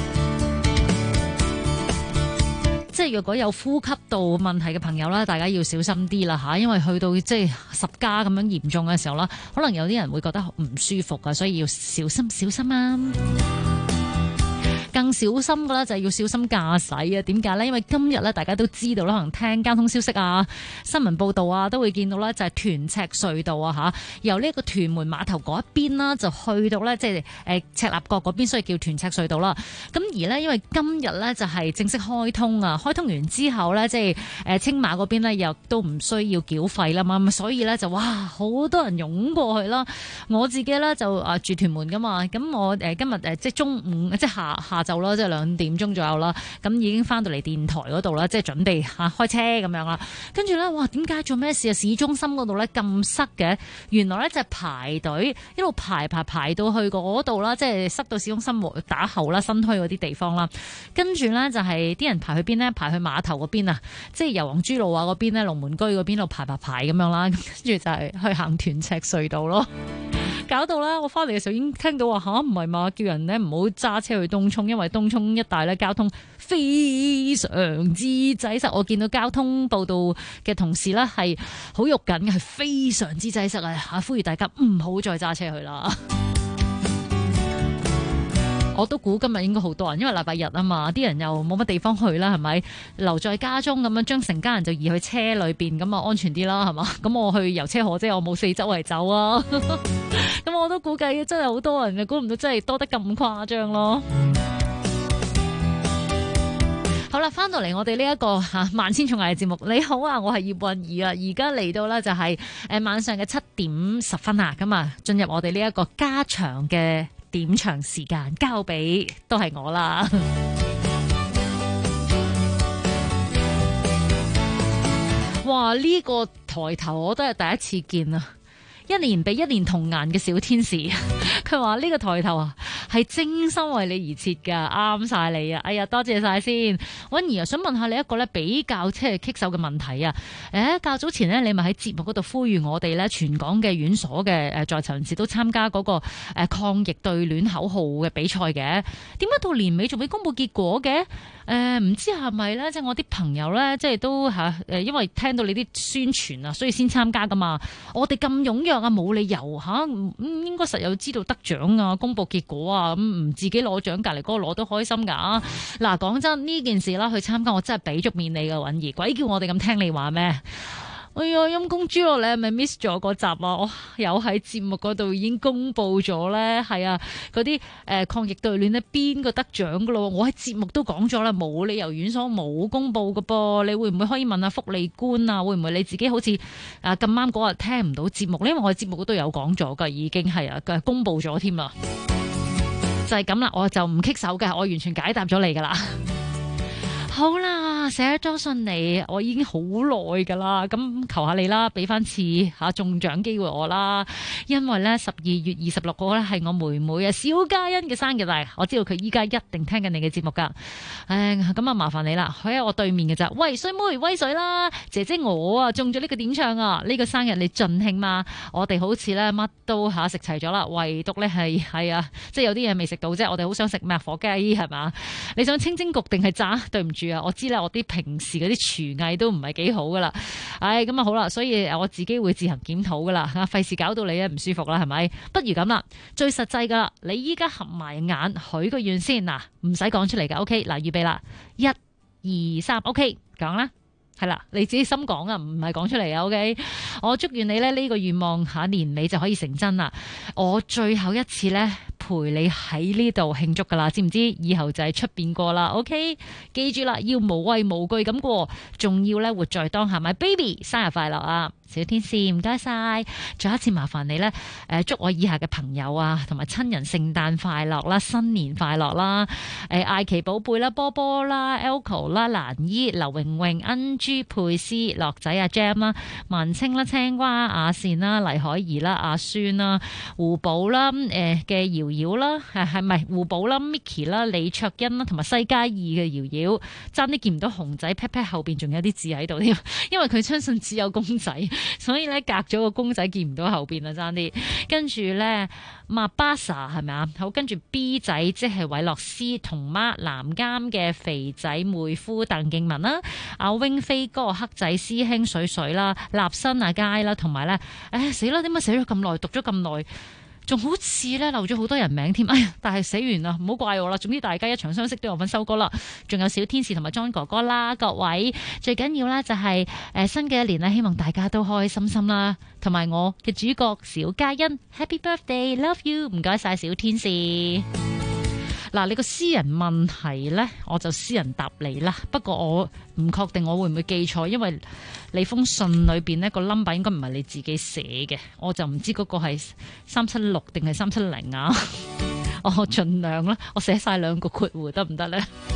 即係若果有呼吸道問題嘅朋友啦，大家要小心啲啦嚇，因為去到即係10加咁樣嚴重嘅時候啦，可能有啲人會覺得唔舒服啊，所以要小心啊！ 更小心嘅啦，就係要小心駕駛啊！點解呢？因為今日咧，大家都知道啦，可能聽交通消息啊、新聞報道啊，都會見到啦，就係屯赤隧道啊嚇，由呢個屯門碼頭嗰一邊啦，就去到咧即係赤鱲角嗰邊，所以叫屯赤隧道啦。咁而呢，因為今日咧就係正式開通啊，開通完之後咧，即係青馬嗰邊咧又都唔需要繳費啦嘛，所以咧就哇好多人湧過去啦。我自己咧就住屯門噶嘛，咁我今日即係中午即係下晝啦，即係2點鐘左右啦，咁已經翻到嚟電台嗰度啦，即係準備開車咁樣啦。跟住咧，哇點解做咩事啊？市中心嗰度咧咁塞嘅，原來咧就係排隊一路排到去嗰度啦，即係塞到市中心打後啦、新墟嗰啲地方啦。跟住咧就係啲人排去邊咧？排去碼頭嗰邊啊，即係油黃珠路啊嗰邊咧、龍門居嗰邊度排咁樣啦。跟住就係去行屯赤隧道咯。搞到咧，我翻嚟嘅時候已經聽到話吓，唔係嘛，叫人咧唔好揸車去東涌，因為東涌一帶咧交通非常之擠塞。我見到交通報道嘅同事咧係好肉緊嘅，係非常之擠塞啊！吓，呼籲大家唔好再揸車去啦。我都估今日應該好多人，因為禮拜日啊嘛，啲人又冇乜地方去啦，係咪？留在家中咁樣，將成家人就移去車裏邊，咁啊安全啲啦，係嘛？咁我去遊車河啫，我冇四周圍走啊。咁我都估計真係好多人嘅，估唔到真係多得咁誇張咯。好啦，翻到嚟我哋呢一個萬千寵愛嘅節目，你好啊，我係葉韻儀啊，而家嚟到呢就係晚上嘅7點10分啊，咁啊進入我哋呢一個加長嘅點場時間，交俾都係我啦。哇！呢個抬頭我都係第一次見啊！一年比一年童顏嘅小天使，佢話呢個抬頭啊係精心為你而設㗎，啱晒你啊！哎呀，多謝晒先。韻儀啊，想問下你一個咧比較即係棘手嘅問題啊！較早前呢，你咪喺節目嗰度呼籲我哋咧，全港嘅院所嘅在場人士都參加嗰個抗疫對聯口號嘅比賽嘅，點解到年尾仲未公佈結果嘅？唔知係咪咧？即係我啲朋友咧，即係都因為聽到你啲宣傳啊，所以先參加噶嘛。我哋咁踴躍啊，冇理由應該實有知道得獎啊，公佈結果啊，咁唔自己攞獎，隔離嗰個攞都開心㗎。嗱，講真呢件事啦，去參加我真係俾足面你嘅韻儀，鬼叫我哋咁聽你話咩？哎呀，陰公豬咯，你係咪 miss 咗嗰集啊？我有喺節目嗰度已經公佈咗咧，係啊，嗰啲抗疫對聯咧邊個得獎噶咯？我喺節目都講咗啦，冇理由院所冇公佈噶噃。你會唔會可以問下福利官啊？會唔會你自己好似咁啱嗰日聽唔到節目咧？因為我喺節目嗰度有講咗噶，已經係公佈咗添啦。就係咁啦，我就唔棘手嘅，我完全解答咗你噶啦。好啦，寫咗信嚟，我已經好耐噶啦，咁求下你啦，俾翻次中獎機會我啦，因為咧12月26號咧係我妹妹啊小嘉欣嘅生日啊，我知道佢依家一定聽緊你嘅節目噶，咁啊麻煩你啦，喺我對面嘅咋，喂衰妹威水啦，姐姐我啊中咗呢個點唱啊，呢個生日你盡興嘛，我哋好似咧乜都食齊咗啦，唯獨咧係啊，即係有啲嘢未食到啫，我哋好想食咩火雞係嘛，你想清蒸焗定係炸？對唔住。我知啦，我啲平時嗰啲廚藝都唔係幾好噶啦，咁啊好啦，所以我自己會自行檢討噶啦，費事搞到你唔舒服啦，係咪？不如咁啦，最實際噶啦，你依家合埋眼許個願先，嗱，唔使講出嚟噶 ，OK， 嗱，預備啦，1、2、3 ，OK， 講啦，係啦，你自己心講啊，唔係講出嚟啊 ，OK， 我祝願你呢個願望年尾就可以成真啦，我最後一次呢。陪你喺呢度慶祝噶啦，知唔知？以後就係出邊過啦 ，OK？ 記住啦，要無畏無懼咁過，仲要咧活在當下。My baby， 生日快樂啊！小天使唔該晒，再一次麻煩你咧，祝我以下嘅朋友啊，同埋親人聖誕快樂啦，新年快樂啦，艾琪寶貝啦，波波啦 ，Elco 啦，蘭姨、劉穎穎、恩珠、佩斯、樂仔阿 Jam 啦，文清啦，青蛙、阿善啦，黎海怡啦，阿孫啦，胡寶啦，嘅瑤瑤啦，係咪胡寶啦 ，Micky 啦，李卓欣啦，同埋西加二嘅瑤瑤，爭啲見唔到熊仔 pat pat 後邊仲有啲字喺度添，因為佢相信只有公仔。所以咧隔咗個公仔見唔到後邊啊，爭啲。跟住咧，Mabasa 係咪啊？好，跟住 B 仔即係韋洛斯同媽南監嘅肥仔妹夫鄧敬文啦，阿 wing 飛哥黑仔師兄水水啦，立新阿佳啦，同埋咧，死啦！點解寫咗咁耐，讀咗咁耐？ 仲好似咧漏咗好多人名添。哎呀，但係寫完啦，唔好怪我啦。總之大家一場相識都有份收歌啦。仲有小天使同埋 John 哥哥啦，各位最緊要咧就係新嘅一年咧，希望大家都開開心心啦。同埋我嘅主角小嘉欣 ，Happy Birthday，Love you，唔該晒小天使。嗱，你個私人問題呢，我就私人答你啦。不過我唔確定我會唔會記錯，因為你封信裏邊呢個 number 應該唔係你自己寫嘅，我就唔知嗰個係376定係370啊。我盡量啦，我寫晒2個括弧得唔得呢？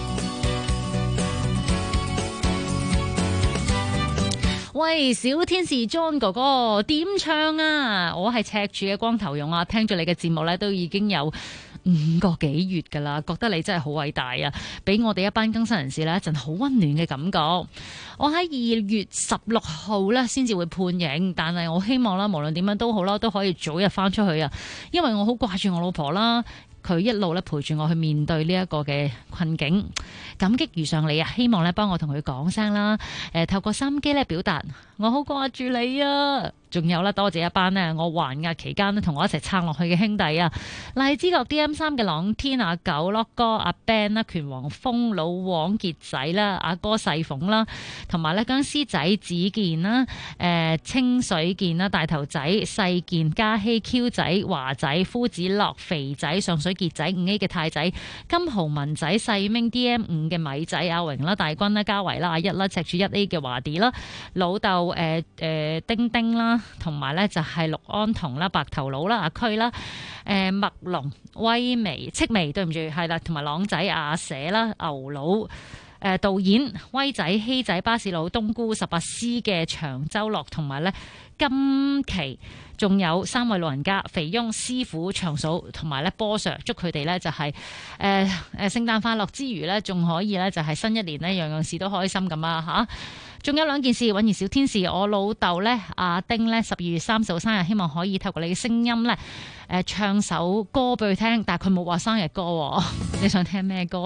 喂，小天使 John 哥哥點唱啊？我係赤柱嘅光頭勇啊，聽咗你嘅節目呢，都已經有5個幾月噶啦，覺得你真係好偉大啊！俾我哋一班更新人士呢一陣好溫暖嘅感覺。我喺2月16號呢先至會判刑，但係我希望啦，無論點樣都好啦，都可以早日翻出去啊！因為我好掛住我老婆啦，佢一路咧陪住我去面對呢一個嘅困境，感激遇上你啊！希望咧幫我同佢講聲啦，透過收音機咧表達我好掛住你啊！仲有啦，多謝一班呢我還押期間呢同我一齊撐落去嘅兄弟啊！荔枝角 DM3 嘅朗天阿九、lock 哥、阿 Ben 啦、拳王峰、老王傑仔啦、阿哥細鳳啦，同埋咧僵屍仔子健啦、清水健啦、大頭仔細健、嘉希 Q 仔、華仔、夫子樂、肥仔、上水傑仔、5A 嘅太仔、金豪文仔、細明 DM5 嘅米仔、阿榮啦、大軍啦、嘉維啦、阿一啦、赤柱 1A 嘅華弟啦、老豆丁丁啦。同埋咧就係陸安彤啦、白頭佬啦、阿區啦、麥龍、威微、戚微，對唔住係啦，同埋朗仔、阿社啦、牛佬、導演威仔、希仔、巴士佬、冬菇、18C 嘅長洲樂，同埋咧今期仲有3位老人家肥翁、師傅、長嫂同埋咧波 Sir， 祝佢哋咧就係聖誕快樂之餘咧，仲可以咧就係新一年咧樣樣事都開心咁啊嚇！仲有2件事，揾兒小天使，我老豆咧阿丁咧12月30號生日，希望可以透過你嘅聲音咧唱首歌俾佢聽，但係佢冇話生日歌喎，你想聽咩歌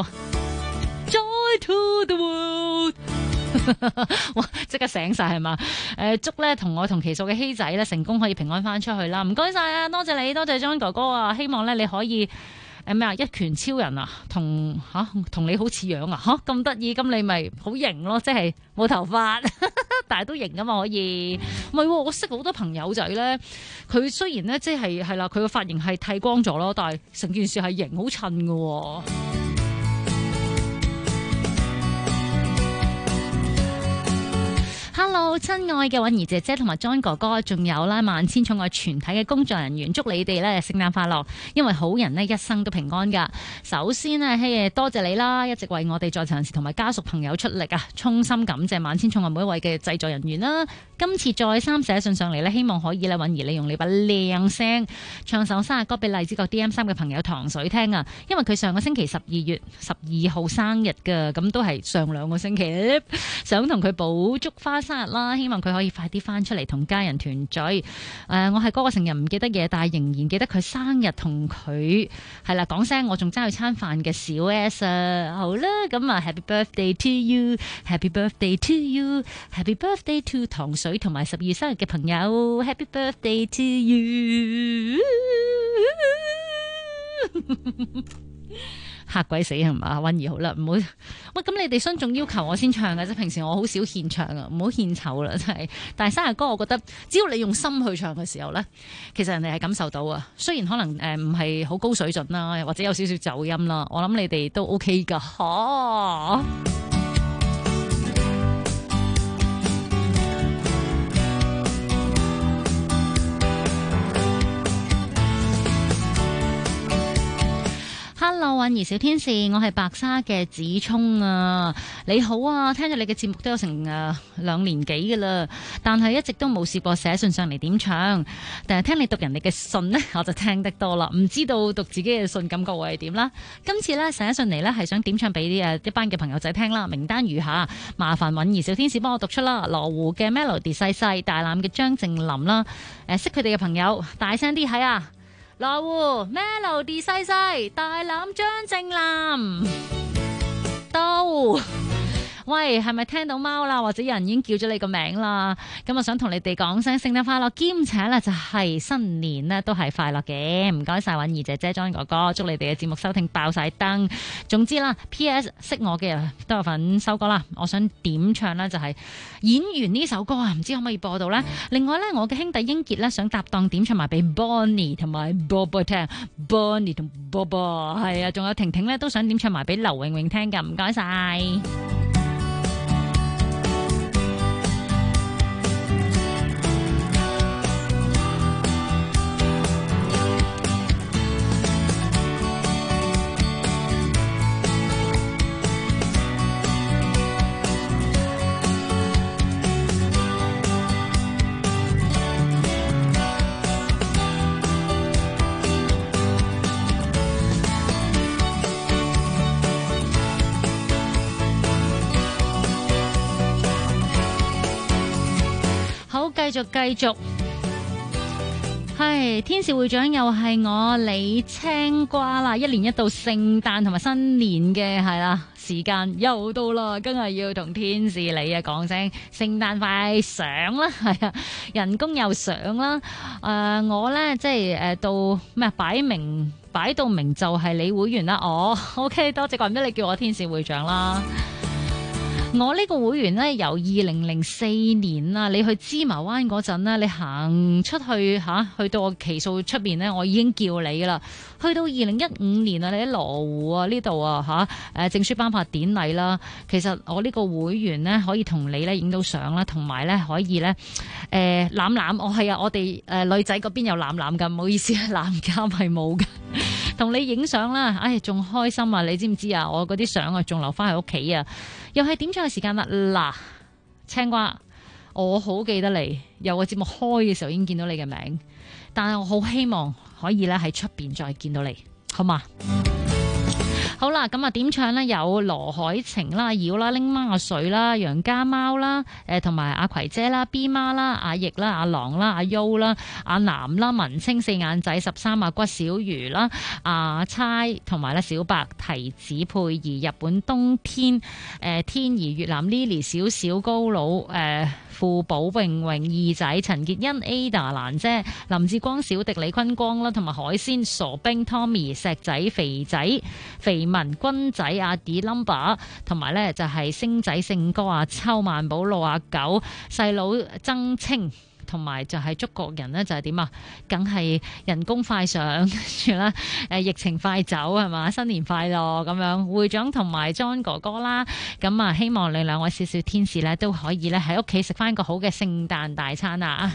？Joy to the world 哇！即刻醒晒係嘛？祝咧同我同期數嘅希仔咧成功可以平安翻出去啦！唔該晒啊，多謝你，多謝 John 哥哥啊！希望咧你可以一拳超人啊，同你好似樣啊，咁得意，咁你咪好型咯，即係冇頭髮，但係都型噶嘛，可以。唔係，我識好多朋友仔咧，佢雖然咧即係啦，佢個髮型係剃光咗咯，但係成件事係型好襯噶。Hello， 親愛嘅允兒姐姐同埋 John 哥哥，仲有啦萬千寵愛全體嘅工作人員，祝你哋咧聖誕快樂，因為好人呢一生都平安噶。首先呢，多謝你啦，一直為我哋在場人士同埋家屬朋友出力啊，衷心感謝萬千寵愛每一位嘅製作人員啦。今次再三寫信上嚟呢，希望可以咧允兒利用你把靚聲唱首生日歌俾荔枝角 DM3 嘅朋友糖水聽啊，因為佢上個星期12月12號生日噶，咁都係上2個星期，想同佢補祝花生日啦，希望佢可以快啲翻出嚟同家人團聚。我係嗰個成日唔記得嘢，但係仍然記得佢生日，同佢係啦講聲，我仲爭佢餐飯嘅小 S 啊。好啦，咁啊 Happy Birthday to you，Happy Birthday to you，Happy Birthday to 糖水同埋12月生日嘅朋友 ，Happy Birthday to you 嚇鬼死係嘛？溫兒好啦，唔好喂，咁你哋信眾要求我先唱嘅啫，平時我好少獻唱啊，唔好獻醜啦，真係。但係生日歌，我覺得只要你用心去唱嘅時候咧，其實人哋係感受到啊。雖然可能唔係好高水準啦，或者有少少走音啦，我諗你哋都 OK 噶，嚇。Hello， 允兒小天使，我係白沙嘅子聰啊，你好啊，聽咗你嘅節目都有成2年幾噶啦，但係一直都冇試過寫信上嚟點唱，但係聽你讀人哋嘅信呢，我就聽得多啦，唔知道讀自己嘅信感覺會係點啦。今次呢，寫信嚟呢係想點唱俾一班嘅朋友仔聽啦，名單如下，麻煩允兒小天使幫我讀出啦。羅湖嘅 Melody 細細，大欖嘅張靜林啦，識佢哋嘅朋友大聲啲係啊！羅湖 Melody 細細，大欖張正南，到喂，係咪聽到貓啦？或者有人已經叫咗你個名啦？咁我想同你哋講聲聖誕快樂，兼且咧就係新年咧都係快樂嘅。唔該晒允兒姐姐、John 哥哥，祝你哋嘅節目收聽爆晒燈。總之啦 ，P.S. 識我嘅人都有份收歌啦。我想點唱呢，就係演完呢首歌啊，唔知可唔可以播到呢？另外呢，我嘅兄弟英傑呢，想搭檔點唱埋俾 Bonnie 同埋 Bobo 聽 ，Bonnie 同 Bobo 係啊，仲有婷婷呢，都想點唱埋俾劉穎穎聽㗎，唔該晒。繼續，係天使會長又係我李青瓜啦！一年一度聖誕同埋新年嘅係啦，時間又到啦，梗係要同天使你啊講聲聖誕快上啦，係啊，人工又上啦。我呢，即係到咩擺到明就係你會員啦。OK， 多謝，怪唔得你叫我天使會長啦。我呢個會員呢，由2004年啊，你去芝麻灣嗰陣呢，你行出去去到我期數出邊呢，我已經叫你噶啦。去到2015年啊，你喺羅湖啊呢度啊證書頒發典禮啦，其實我呢個會員呢，可以同你呢影到相啦，同埋呢可以呢攬攬。係啊，我哋女仔嗰邊有攬攬噶，唔好意思，男家係冇噶。同你影相啦，仲開心啊！你知唔知啊？我嗰啲相啊，仲留翻喺屋企啊！又係點唱嘅時間啦！嗱，青瓜，我好記得你，由個節目開嘅時候已經見到你嘅名，但係我好希望可以咧喺出邊再見到你，好嘛？好啦，咁啊點唱呢？有羅海晴啦、妖啦、拎媽阿水啦、楊家貓啦、同埋阿葵姐啦、B 媽啦、阿奕啦、阿郎啦、阿優啦、阿南啦、文清四眼仔、13阿骨小魚啦、阿猜同埋咧小白、提子佩兒、日本冬天、天兒、越南 Lily、小小高佬、富寶榮榮、二仔、陳潔欣、Ada 蘭姐、林志光、小迪、李坤光啦，同埋海鮮、傻冰、Tommy、石仔、肥仔、肥文、君仔、阿 D Number， 同埋咧就係星仔、勝哥、阿秋、萬寶路、阿九、細佬曾清。同埋就係祝國人呢，就係點啊？梗係人工快上，跟住啦，疫情快走係嘛？新年快樂咁樣，會長同埋 John 哥哥啦，咁啊，希望你兩位少少天使咧都可以咧喺屋企食翻個好嘅聖誕大餐啊！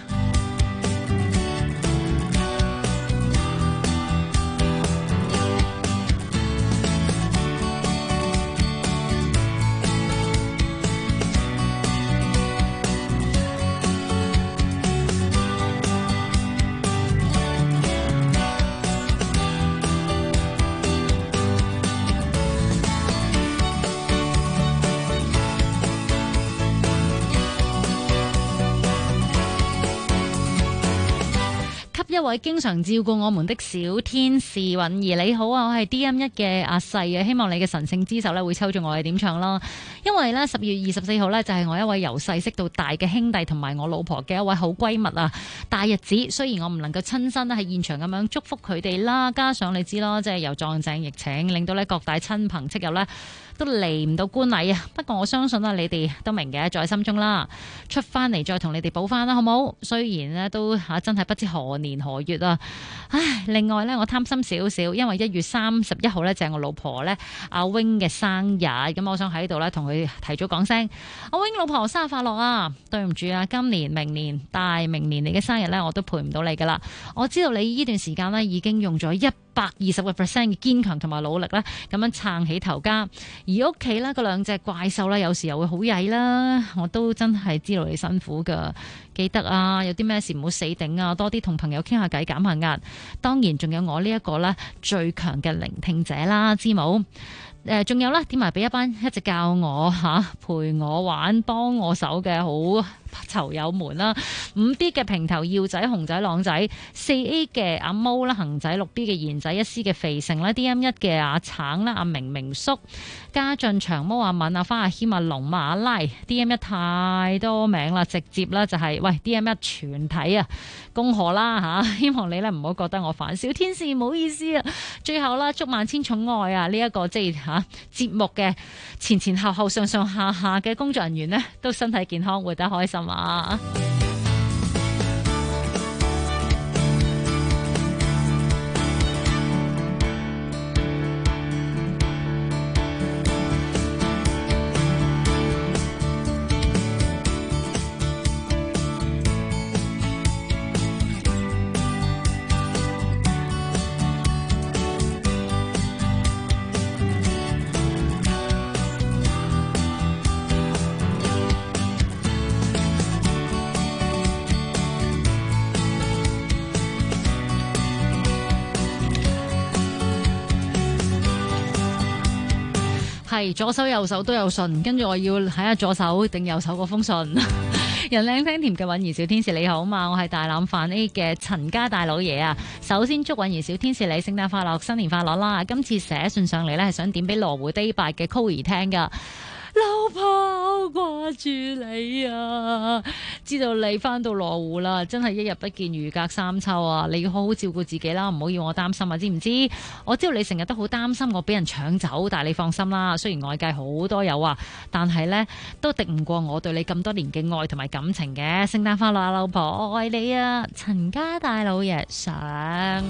一位經常照顧我們的小天使允兒，你好啊，我係 DM1 嘅阿細啊，希望你嘅神聖之手咧會抽中我嘅點唱啦。因為咧10月24號咧就係我一位由細識到大嘅兄弟同埋我老婆嘅一位好閨蜜啊，大日子。雖然我唔能夠親身喺現場咁樣祝福佢哋啦，加上你知啦，即係又撞正疫情，令到咧各大親朋戚友咧都嚟唔到觀禮啊。不過我相信啊，你哋都明嘅，在心中啦。出翻嚟再同你哋補翻啦，好冇？雖然呢都真係不知何年何月啊。唉，另外呢，我貪心少少，因為1月31號呢就係我老婆呢阿 wing 嘅生日，咁我想喺度呢同佢提早講聲，阿 wing 老婆生日快樂啊！對唔住啊，今年、明年、大明年你嘅生日呢，我都陪唔到你噶啦。我知道你呢段時間呢已經用咗120% 嘅堅強同埋努力咧，咁樣撐起頭家。而屋企咧嗰兩隻怪獸咧，有時又會好曳啦。我都真係知道你辛苦噶，記得啊，有啲咩事唔好死頂啊，多啲同朋友傾下偈，減下壓。當然仲有我呢一個咧最強嘅聆聽者啦，知冇？仲有啦，點埋俾一班一直教我陪我玩、幫我手嘅好囚友們啦，5B 嘅平頭耀仔、熊仔、朗仔，4A 嘅阿毛啦、恒仔，6B 嘅賢仔，1C 嘅肥成啦，DM1 嘅阿橙啦、阿明明叔、家俊、長毛、阿敏、阿花、阿謙、阿龍、馬拉 ，DM1 太多名啦，直接啦就係、喂 DM1 全體啊，恭賀啦嚇！希望你咧唔好覺得我煩，小天使唔好意思啊。最後啦，祝萬千寵愛啊！呢、一個即係節目嘅前後後上上下下嘅工作人員呢，都身體健康，活得開心啊！係左手右手都有信，跟住我要睇下左手定右手嗰封信。人靚聲甜嘅韻兒小天使你好嘛，我係大欖飯 A 嘅陳家大老爺啊。首先祝韻兒小天使你聖誕快樂，新年快樂啦！今次寫信上嚟呢，係想點俾羅湖 Day 8嘅 Cory 聽噶。老婆好掛住你啊！知道你翻到羅湖啦，真係一日不見如隔三秋啊！你要好好照顧自己啦，唔好要我擔心啊，知唔知？我知道你成日都好擔心我俾人搶走，但係你放心啦，雖然外界好多有啊，但係呢都敵唔過我對你咁多年嘅愛同埋感情嘅。聖誕快樂啊，老婆，我愛你啊！陳家大老爺上。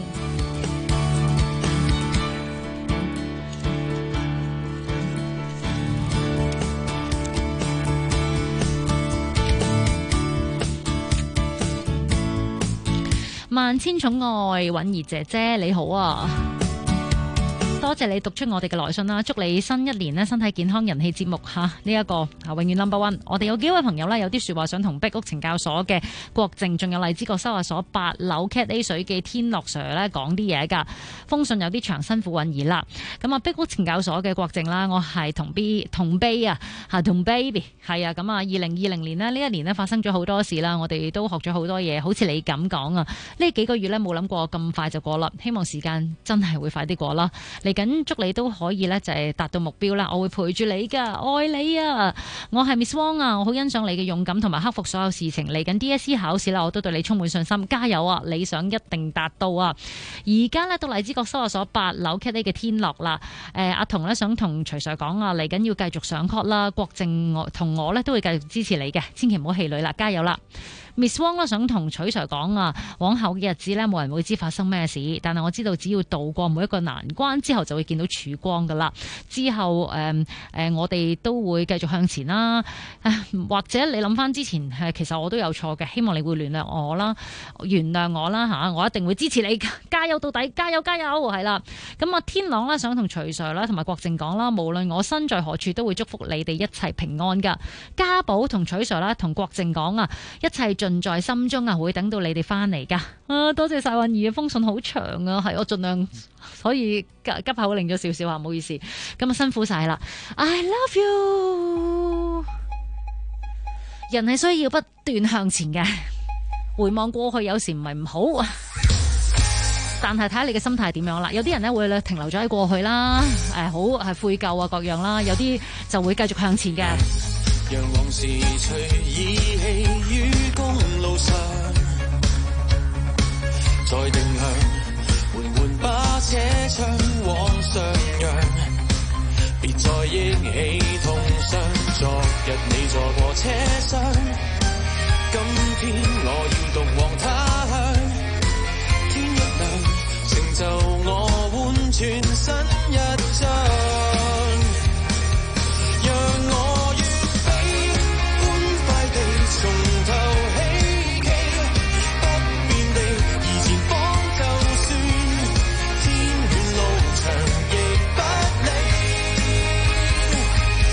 萬千寵愛，韻兒姐姐你好啊！多謝你讀出我哋嘅來信啦，祝你新一年呢身體健康，人氣節目吓呢一個永遠 No.1。我哋有幾位朋友呢，有啲說話想同壁屋懲教所嘅郭靖，仲有荔枝角收押所8樓 Cat A 水記天樂 Sir 呢講啲嘢噶。封信有啲長，辛苦韻兒啦。咁啊，壁屋懲教所嘅郭靖啦，我係同 Baby 啊，同 Baby 係啊。咁啊，2020年呢一年呢發生咗好多事啦，我哋都學咗好多嘢。好似你咁講啊，呢幾個月呢冇諗過咁快就過啦，希望時間真係會快啲過啦。緊祝你都可以咧，就係達到目標啦！我會陪住你噶，愛你啊！我係 Miss Wong 啊，我好欣賞你嘅勇敢同埋克服所有事情。嚟緊 DSE 考試啦，我都對你充滿信心，加油啊！理想一定達到啊！而家呢，到荔枝角收押所8樓 Cat A 嘅天樂啦，阿彤呢，想同徐 Sir 講啊，嚟緊要繼續上 court 啦，郭靖同我呢，都會繼續支持你嘅，千祈唔好氣餒啦，加油啦！Miss Wong 咧想同徐 Sir 講啊，往後嘅日子咧冇人會知發生咩事，但係我知道只要渡過每一個難關之後就會見到曙光噶啦。之後我哋都會繼續向前啦。或者你諗翻之前其實我都有錯嘅，希望你會原諒我啦吓，我一定會支持你，加油到底，加油加油，係啦。咁啊天朗啦想同徐 Sir 啦同埋郭靖講啦，無論我身在何處都會祝福你哋一齊平安噶。家寶同徐 Sir 啦同郭靖講啊，一切盡在心中啊，會等到你哋翻嚟噶。多謝晒韻兒嘅封信好長啊，係我盡量所以急口令咗少少啊，唔好意思。咁啊辛苦晒啦 ，I love you。人係需要不斷向前嘅，回望過去有時唔係唔好，但係睇下你嘅心態點樣啦。有啲人呢會停留咗喺過去啦，好係悔疚啊各樣啦，有啲就會繼續向前嘅。 讓往事隨意氣於公路上，再定向緩緩把車窗往上揚，別再憶起痛傷。昨日你坐過車廂，今天我要獨往他鄉。天一亮，成就我換全新一章，讓我從頭起記，不變地，而前方就算天遠路長亦不理。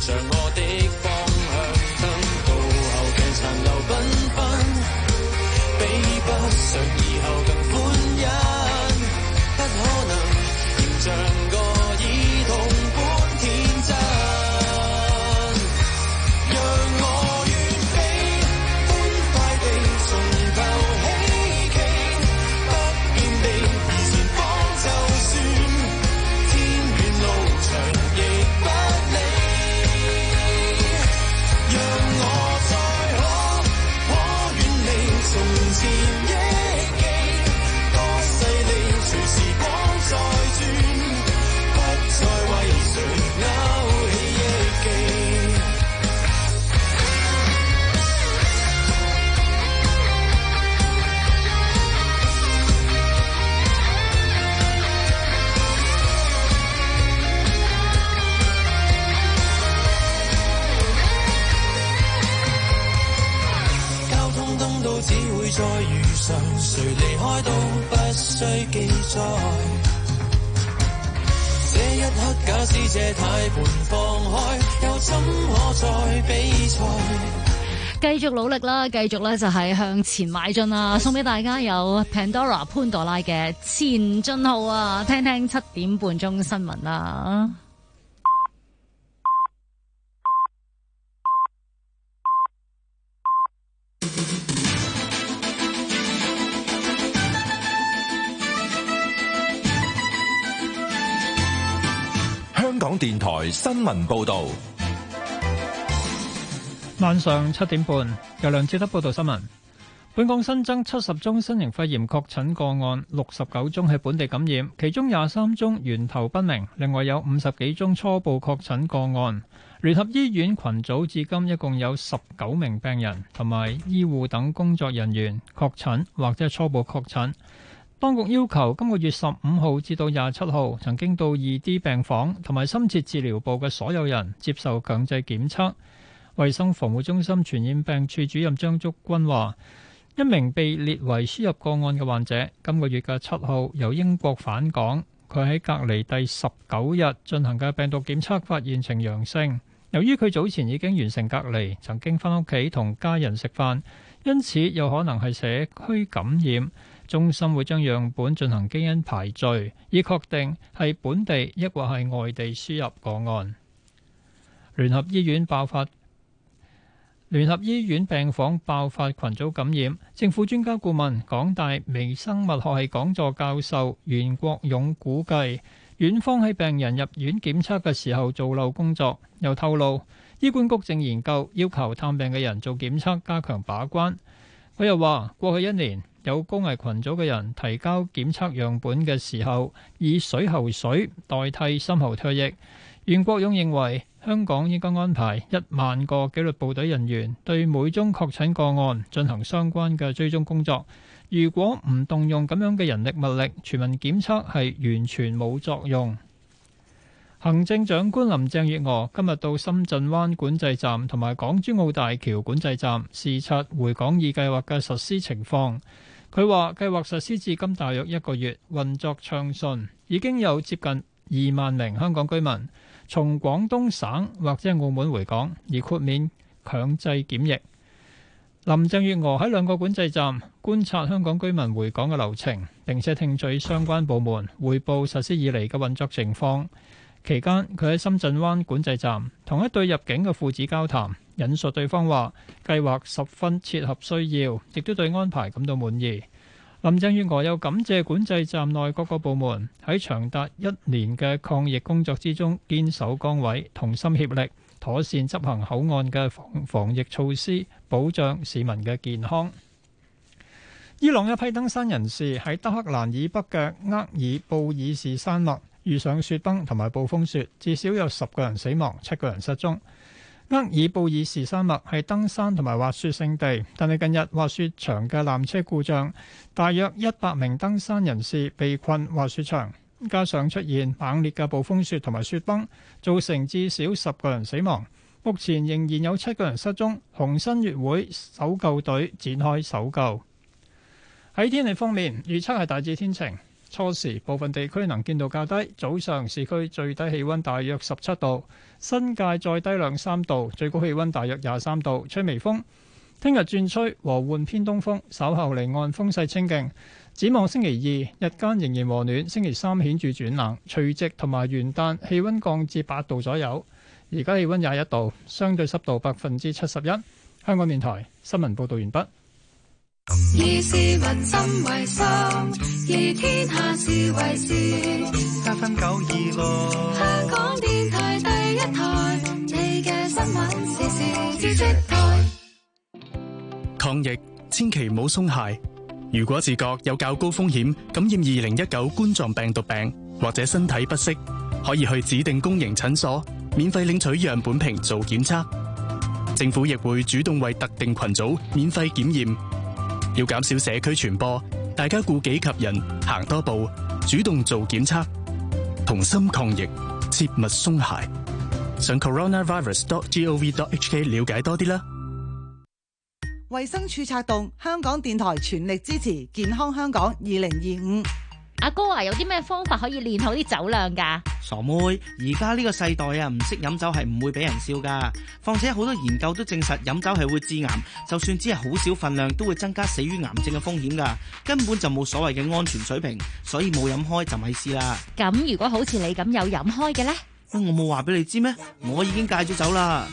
像我的方向燈，到後鏡殘留繽紛，比不上以後更歡欣，不可能仍像個兒童般天真，讓我遠飛，歡快地從頭起企，不變地而前方，就算天遠路長亦不理，讓我再可遠離從前憶記，多細膩隨時光再轉，不再為誰勾起憶記。交通燈都只會再遇上，誰離開都不需記載。這一刻假使這軚盤放開，又怎可再比賽？ 繼續努力啦，繼續咧就係向前邁進啊！送俾大家有 Pandora 潘朵拉嘅前進號啊！聽聽7點半鐘新聞啦。 香港電台新聞報道。 晚上7點半，由梁志德報道新聞。本港新增70宗新型肺炎確診個案，69宗係本地感染，其中23宗源頭不明，另外有50幾宗初步確診個案。聯合醫院群組至今一共有19名病人同埋醫護等工作人員確診或者係初步確診。當局要求今個月15號至到27號曾經到2D 病房同埋深切治療部嘅所有人接受強制檢測。衛生防護中心傳染病處主任張竹君話，一名被列為輸入個案嘅患者，今個月嘅7號由英國返港，佢喺隔離第19日進行嘅病毒檢測發現呈陽性。由於佢早前已經完成隔離，曾經返屋企同家人食飯，因此有可能係社區感染。中心會將樣本進行基因排序，以確定係本地抑或係外地輸入個案。聯合醫院病房爆發群組感染，政府專家顧問港大微生物學系講座教授袁國勇估計，院方喺病人入院檢測嘅時候做漏工作。又透露，醫管局正研究要求探病嘅人做檢測，加強把關。佢又話，過去1年有高危群組嘅人提交檢測樣本嘅時候，以水喉水代替深喉唾液。袁國勇認為，香港應該安排1萬個紀律部隊人員對每宗確診個案進行相關嘅追蹤工作。如果唔動用咁樣嘅人力物力，全民檢測係完全冇作用。行政長官林鄭月娥今日到深圳灣管制站同埋港珠澳大橋管制站視察回港易計劃嘅實施情況。佢話計劃實施至今大約1個月，運作暢順，已經有接近2萬名香港居民從廣東省或者澳門回港，而豁免強制檢疫。林鄭月娥喺2個管制站觀察香港居民回港嘅流程，並且聽取相關部門匯報實施以嚟嘅運作情況。期間，佢喺深圳灣管制站同一對入境嘅父子交談，引述對方話計劃十分切合需要，亦都對安排感到滿意。林鄭月娥又感謝管制站內各個部門喺長達1年嘅抗疫工作之中堅守崗位，同心協力，妥善執行口岸嘅防疫措施，保障市民嘅健康。伊朗一批登山人士喺德黑蘭以北嘅厄爾布爾士山脈遇上雪崩同埋暴風雪，至少有10個人死亡，7個人失蹤。厄爾布爾士山脈係登山同埋滑雪勝地，但係近日滑雪場嘅纜車故障，大約100名登山人士被困滑雪場，加上出現猛烈嘅暴風雪同埋雪崩，造成至少10個人死亡。目前仍然有7個人失蹤，紅新月會搜救隊展開搜救。喺天氣方面，預測係大致天晴。 初時部分地區能見度較低，早上市區最低氣溫大約17度，新界再低2-3度，最高氣溫大約23度，吹微風。聽日轉吹和緩偏東風，稍後離岸風勢清勁。展望星期二日間仍然和暖，星期三顯著轉冷，除夕同埋元旦氣溫降至8度左右。而家氣溫21度，相對濕度71%。香港電台新聞報道完畢。 以市民心為心，以天下事為事。 FM926， 香港電台第一台，你嘅新聞時事知識台。 抗疫千祈唔好鬆懈。如果自覺有較高風險感染2019冠狀病毒病，或者身體不適，可以去指定公營診所免費領取樣本瓶做檢測。政府亦會主動為特定群組免費檢驗。要減少社區傳播，大家顧己及人，行多步，主動做檢測，同心抗疫，切勿鬆懈。上 coronavirus.gov.hk 了解多啲啦。 衛生署策動，香港電台全力支持健康香港2025。 阿哥啊，有啲咩方法可以練好啲酒量㗎？ 傻妹，而家呢個世代啊，唔識飲酒係唔會俾人笑㗎。況且好多研究都證實飲酒係會致癌，就算只係好少份量，都會增加死於癌症嘅風險㗎。根本就冇所謂嘅安全水平，所以冇飲開就咪試啦。 咁如果好似你咁有飲開嘅呢？ 我冇話俾你知咩？我已經戒咗酒啦。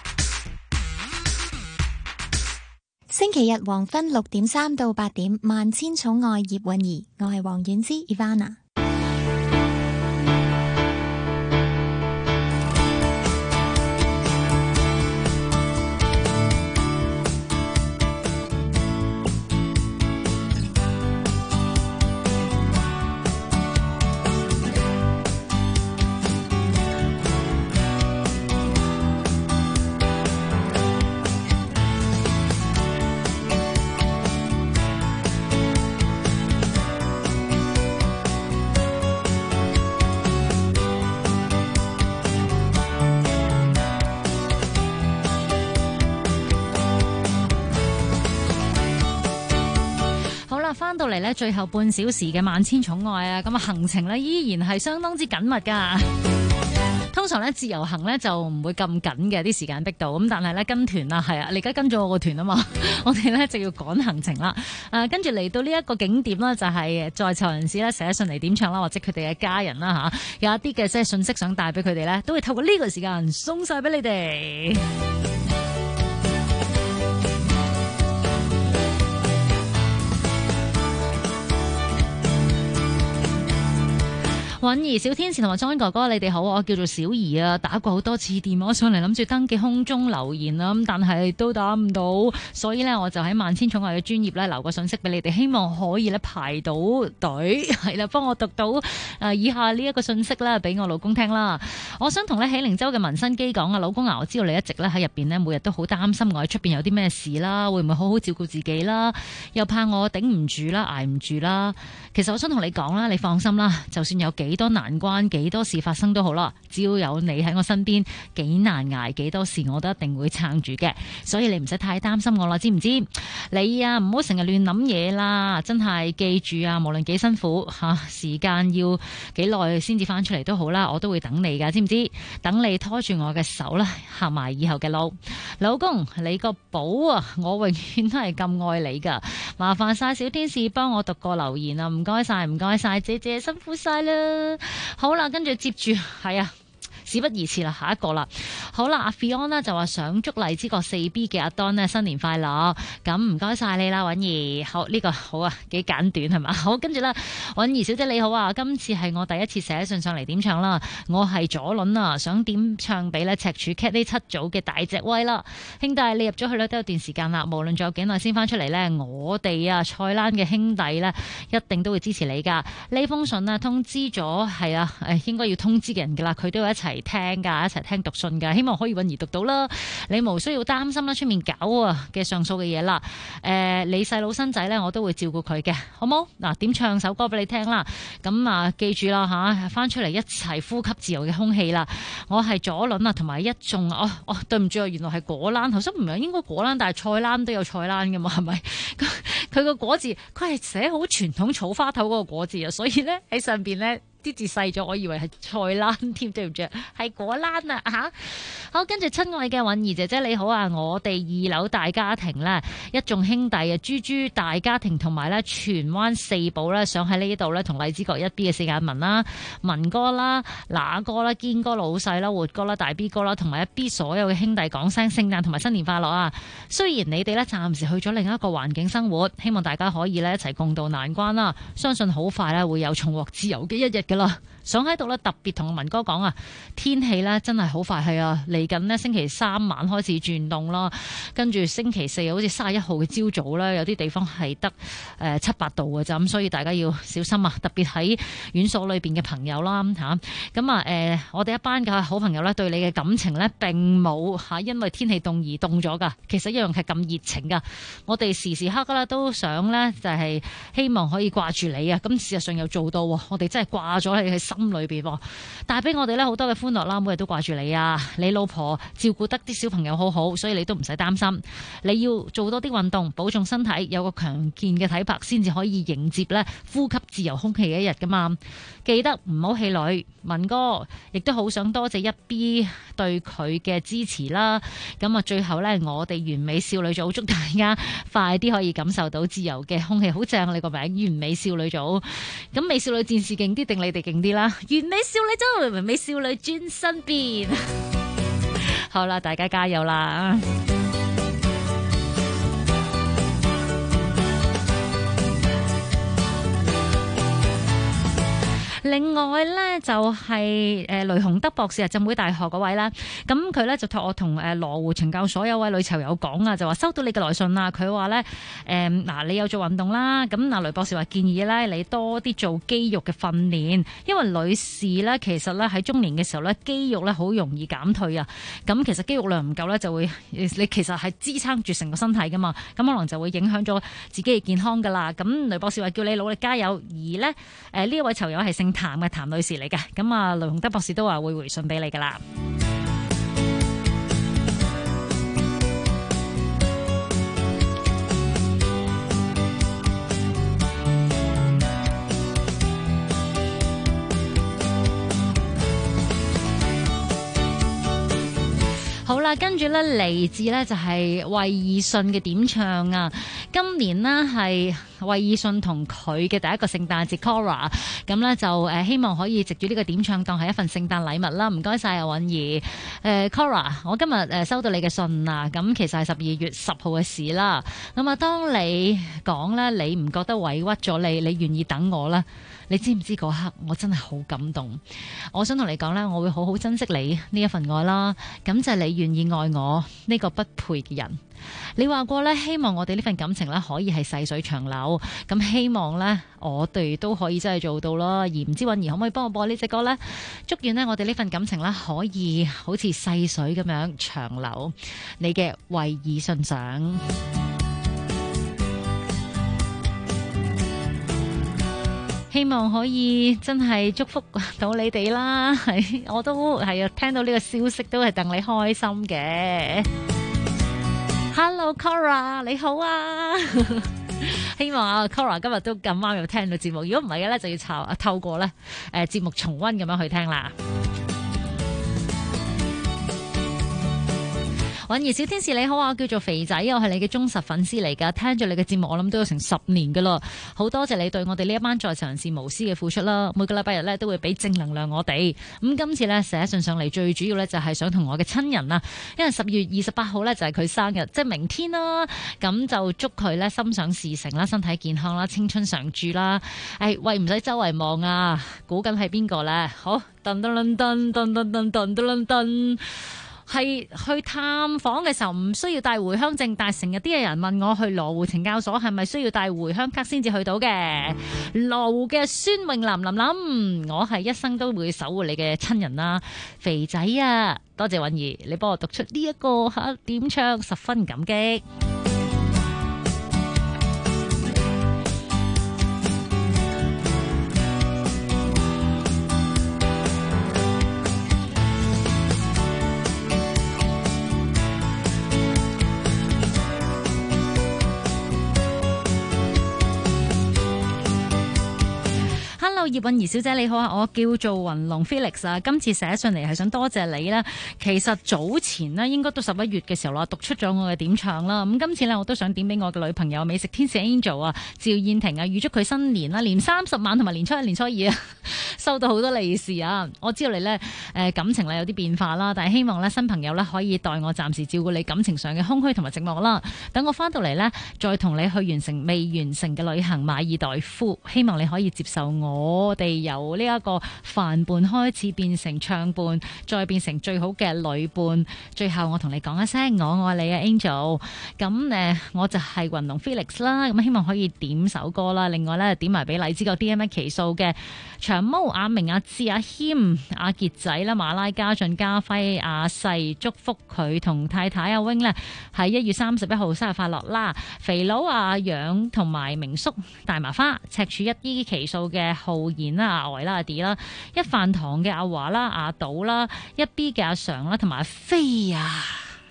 星期日黃昏6點3到8點，萬千寵愛葉韻儀，我係黃婉之 Ivana。 翻到嚟呢，最後半小時嘅萬千寵愛啊，咁啊行程呢依然係相當之緊密噶。通常呢自由行呢就唔會咁緊嘅，啲時間逼到咁，但係呢跟團啊，係啊，你而家跟咗我個團啊嘛，我哋呢就要趕行程啦。跟住嚟到呢一個景點啦，就係在囚人士呢寫信嚟點唱啦，或者佢哋嘅家人啦嚇，有一啲嘅即係信息想帶俾佢哋呢，都會透過呢個時間送晒俾你哋。允兒、小天使同埋莊哥哥，你哋好，我叫做小儀啊，打過好多次電話上嚟，諗住登記空中留言啦，咁但係都打唔到，所以呢，我就喺萬千寵愛嘅專頁呢留個信息俾你哋，希望可以呢排到隊，係啦，幫我讀到以下呢一個信息啦，俾我老公聽啦。我想同呢喜靈洲嘅民生機講啊，老公啊，我知道你一直呢喺入邊呢，每日都好擔心我喺出邊有啲咩事啦，會唔會好好照顧自己啦，又怕我頂唔住啦，捱唔住啦。其實我想同你講啦，你放心啦，就算有幾多難關，幾多事發生都好啦，只要有你喺我身邊，幾難捱幾多事我都一定會撐住嘅，所以你唔使太擔心我啦，知唔知？你啊唔好成日亂諗嘢啦，真係記住啊，無論幾辛苦時間要幾耐先至翻出嚟都好啦，我都會等你噶，知唔知？等你拖住我嘅手啦，行埋以後嘅路。老公，你個寶啊，我永遠都係咁愛你噶，麻煩晒小天使幫我讀個留言啊，唔該晒，唔該晒，姐姐辛苦晒啦。好啦，跟住接住係啊，事不宜遲啦，下一個啦。好啦，阿 Fiona 呢就話想祝荔枝角 4B 嘅阿 Don 呢新年快樂，咁唔該晒你啦，允兒。好，呢個好啊，幾簡短係嘛？好，跟住啦，允兒小姐你好啊，今次係我第一次寫信上嚟點唱啦，我係左輪啊，想點唱俾呢赤柱 Cat 呢7組嘅大隻威啦，兄弟你入咗去呢都有段時間啦，無論仲有幾耐先翻出嚟呢，我哋啊蔡蘭嘅兄弟呢一定都會支持你噶。呢封信啊通知咗係啊，應該要通知嘅人噶啦，佢都要一齊聽㗎，一齊聽讀信㗎。希望可以允兒讀到啦。你無需要擔心啦，出面搞啊嘅上訴嘅嘢啦。你細佬新仔咧，我都會照顧佢嘅，好冇？嗱，點唱首歌俾你聽啦。咁啊，記住啦嚇，翻出嚟一齊呼吸自由嘅空氣啦。我係左輪啊，同埋一眾對唔住啊，原來係果欄。頭先唔係應該果欄，但係菜欄都有菜欄㗎嘛，係咪？佢個果字，佢係寫好傳統草花頭嗰個果字啊，所以咧喺上邊咧啲字細咗，我以為係菜欄添，對唔住，係果欄啊嚇！好，跟住親愛嘅允兒姐姐你好啊，我哋2樓大家庭咧，一眾兄弟啊，豬豬大家庭同埋咧荃灣4寶咧，想喺呢度咧同荔枝角1B 嘅4眼文啦、文哥啦、乸哥啦、堅哥老細啦、活哥啦、大 B 哥啦，同埋1B 所有嘅兄弟講聲聖誕同埋新年快樂啊！雖然你哋咧暫時去咗另一個環境生活，希望大家可以咧一齊共度難關啦，相信好快咧會有重獲自由嘅一日㗎啦。想喺度咧特別同文哥講啊，天氣咧真係好快係啊，嚟緊呢星期3晚開始轉凍啦，跟住星期4好似31號嘅朝早咧，有啲地方係得7-8度嘅咋，咁所以大家要小心啊！特別喺院所裏邊嘅朋友啦嚇，咁我哋一班嘅好朋友咧對你嘅感情咧並冇嚇因為天氣凍而凍咗噶，其實一樣係咁熱情噶。我哋時時刻刻咧都想咧就係希望可以掛住你啊，咁事實上又做到，我哋真係掛咗你嘅心裏邊，帶俾我哋咧好多嘅歡樂啦，每日都掛住你啊！你老婆照顧得啲小朋友好好，所以你都唔使擔心。你要做多啲運動，保重身體，有個強健嘅體魄，先至可以迎接咧呼吸自由空氣嘅一日噶嘛。記得唔好氣餒，文哥亦都好想多謝1B 對佢嘅支持啦。咁啊，最後呢，我哋完美少女組祝大家快啲可以感受到自由嘅空氣，好正啊！你個名完美少女組，咁美少女戰士勁啲定你哋勁啲啦？完美少女組，完美少女轉身變，好啦，大家加油啦！另外咧就係雷洪德博士啊，浸會大學嗰位啦，咁佢咧就託我同羅湖懲教所有位女囚友講啊，就話收到你嘅來信啦。佢話咧你有做運動啦，咁雷博士話建議咧你多啲做肌肉嘅訓練，因為女士咧其實咧喺中年嘅時候咧肌肉咧好容易減退啊，咁其實肌肉量唔夠咧就會你其實係支撐住成個身體噶嘛，咁可能就會影響咗自己嘅健康噶啦。咁雷博士話叫你努力加油，而咧呢一位囚友係姓譚嘅譚女士嚟嘅，咁啊雷洪德博士都話會回信俾你噶啦。好啦，跟住咧嚟自咧就係衛爾信嘅點唱啊！今年呢係衛爾信同佢嘅第一個聖誕節 Cora， 咁咧就希望可以藉住呢個點唱當係一份聖誕禮物啦。唔該晒啊，允兒。Cora， 我今日收到你嘅信啊，咁其實係12月10號嘅事啦。咁啊，當你講咧你唔覺得委屈咗你願意等我啦。你知唔知嗰刻我真係好感動？我想同你講咧，我會好好珍惜你呢一份愛啦。咁就係你願意愛我呢個不配嘅人。你話過咧，希望我哋呢份感情咧可以係細水長流。咁希望咧我哋都可以真係做到咯。而唔知允兒可唔可以幫我播呢隻歌呢？祝願呢我哋呢份感情咧可以好似細水咁樣長流。你嘅衛爾信上。希望可以真係祝福到你哋啦，係我都係啊，聽到呢個消息都係戥你開心嘅。Hello Cora， 你好啊！希望啊 Cora 今日都咁啱又聽到節目，如果唔係嘅咧就要透過咧節目重溫咁樣去聽啦。允兒小天使你好啊，叫做肥仔，我係你嘅忠實粉絲嚟噶，聽住你嘅節目我諗都有成10年噶啦，好多謝你對我哋呢一班在囚人士無私嘅付出啦，每個禮拜日咧都會俾正能量我哋。咁今次咧寫信上嚟最主要咧就係想同我嘅親人啊，因為12月28號咧就係佢生日，即係明天啦，咁就祝佢咧心想事成啦，身體健康啦，青春常駐啦。喂，唔使周圍望啊，估緊係邊個咧？好，噔噔噔噔噔噔噔噔噔噔。 係去探訪嘅時候唔需要帶回鄉證，但係成日啲人問我去羅湖懲教所係咪需要帶回鄉卡先至去到嘅。羅湖嘅孫穎林，我係一生都會守護你嘅親人啦，肥仔啊，多謝允兒，你幫我讀出呢一個點唱，十分感激。Hello， 葉韻儀小姐你好啊，我叫做雲龍 Felix 啊，今次寫上嚟係想多謝你啦。其實早前呢應該都11月嘅時候啦，讀出咗我嘅點唱啦。咁今次呢，我都想點俾我嘅女朋友美食天使 Angel 啊，趙燕婷啊，預祝佢新年啦，年30晚同埋年初一、年初二啊，收到好多利是啊。我知道你呢感情呢有啲變化啦，但係希望呢新朋友呢可以代我暫時照顧你感情上嘅空虛同埋寂寞啦。等我翻到嚟呢，再同你去完成未完成嘅旅行馬爾代夫，希望你可以接受我哋由呢一個飯伴開始變成唱伴，再變成最好嘅女伴。最後我同你講一聲我愛你啊 Angel。咁我就係雲龍 Felix 啦。咁希望可以點首歌啦。另外咧點埋俾荔枝個 DMX 期數嘅長毛、阿明、阿志、阿謙、阿傑仔啦、馬拉、家俊、家輝、阿細，祝福佢同太太阿 wing 咧喺1月31號生日快樂啦。肥佬阿楊同埋明叔、大麻花、赤柱1啲期數嘅浩然啦、阿呆啦、阿 D 啦、一飯堂嘅阿華啦、阿島啦、一 B 嘅阿常啦，同埋阿飛啊。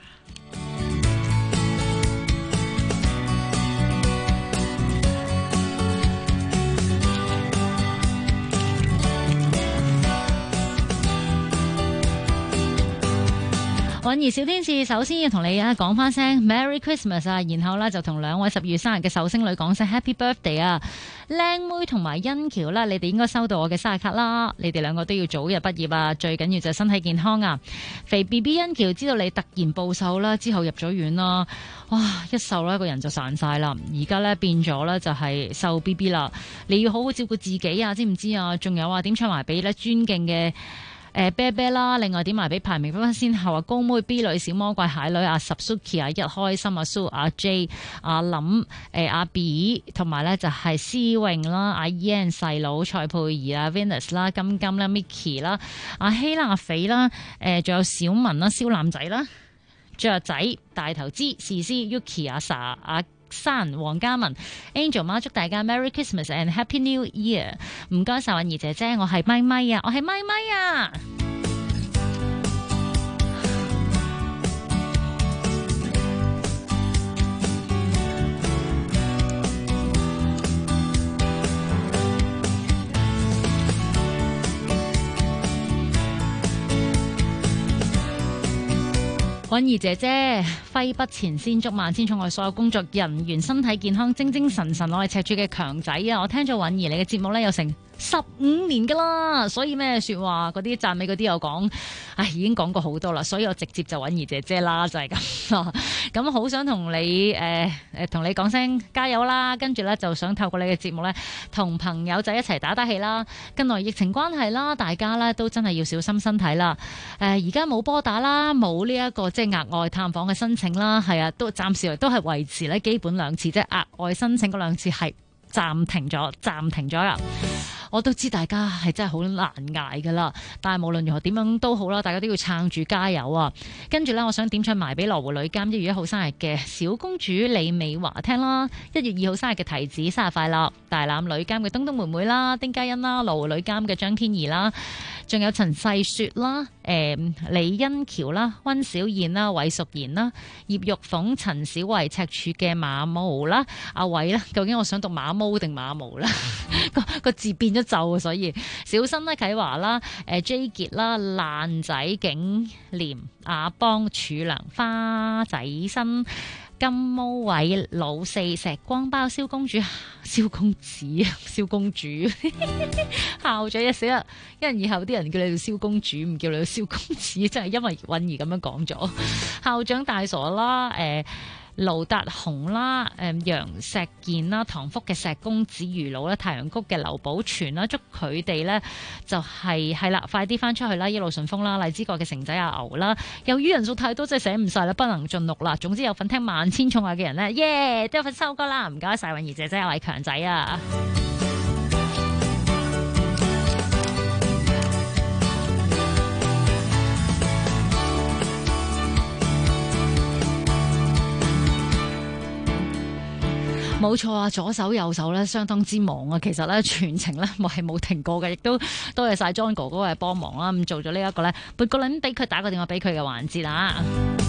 韻兒小天使首先要同你講翻聲 Merry Christmas 啊，然後呢就同2位12月生日嘅壽星女講聲 Happy Birthday 啊，靚妹同埋欣喬啦，你哋應該收到我嘅生日卡啦，你哋兩個都要早日畢業啊，最緊要就係身體健康啊。肥 BB 欣喬知道你突然暴瘦啦，之後入咗院啦，哇一瘦呢個人就散晒啦，而家呢變咗呢就係瘦 BB 啦，你要好好照顧自己啊，知唔知啊？仲有啊，點唱埋俾呢尊敬嘅啤啤啦，另外點埋俾排名分分先後啊，高妹 B 女、小魔怪蟹女阿十 Suki 啊，一開心阿蘇阿 J 阿林阿 B 同埋咧就係思穎啦，阿 Yan 細佬蔡佩儀啊 Venus 啦，金金啦 Micky 啦，阿希啦阿肥啦，仲有小文啦，蕭男仔啦，雀仔大頭枝試試 Yuki 阿 Sa 阿山黃嘉文 Angel 媽，祝大家 Merry Christmas and Happy New Year。 唔該晒韻兒姐姐，我係咪咪啊，我係咪咪啊。韻兒姐姐揮筆前先祝萬千寵愛所有工作人員身體健康，精精神神，我係赤柱嘅強仔啊！我聽咗韻兒你嘅節目呢，有成15年噶啦，所以咩說話嗰啲讚美嗰啲又講，已經講過好多啦，所以我直接就韻兒姐姐啦，就係咁。咁好想同你同你講聲加油啦，跟住呢，就想透過你嘅節目呢，同朋友仔一齊打打氣啦。近來疫情關係啦，大家呢都真係要小心身體啦。而家冇波打啦，冇呢一個即係額外探訪嘅申請啦，係啊，都暫時都係維持呢基本2次，即係額外申請嗰2次係暫停咗啦。我都知大家係真係好難捱噶啦，但係無論如何點樣都好啦，大家都要撐住加油啊！跟住呢，我想點唱埋俾羅湖女監1月1號生日嘅小公主李美華聽啦，1月2號生日嘅提子生日快樂，大欖女監嘅東東妹妹啦，丁嘉欣啦，羅湖女監嘅張天怡啦，仲有陳世雪啦，李欣喬啦，溫小燕啦，韋淑賢啦，葉玉鳳、陳小慧、赤柱嘅馬毛啦，阿偉啦，究竟我想讀馬毛定馬毛啦？個字變咗就，所以小新啦、啟華啦、J 傑啦、爛仔景廉、阿邦、柱良、花仔新、金毛偉、老四、石光包、蕭公主、蕭公子、蕭公主校長一死啦！因為以後啲人叫你做蕭公主，唔叫你做蕭公子，真係因為韻兒咁樣講咗。校長大傻啦， 盧達雄啦、楊石健啦、唐福嘅石公子魚佬啦、太陽谷嘅劉寶全啦，祝佢哋呢就係啦，快啲翻出去啦，一路順風啦！荔枝角嘅城仔阿牛啦，由於人數太多，真係寫唔晒啦，不能盡錄啦。總之有份聽萬千寵愛嘅人呢，耶，都有份收歌啦！唔該晒韻儀姐姐、阿偉強仔啊！冇錯啊，左手右手咧相當之忙啊，其實咧全程咧我係冇停過嘅，亦都多謝晒 John 哥哥嘅幫忙啦，咁做咗呢一個咧撥個輪俾佢打個電話俾佢嘅環節啦。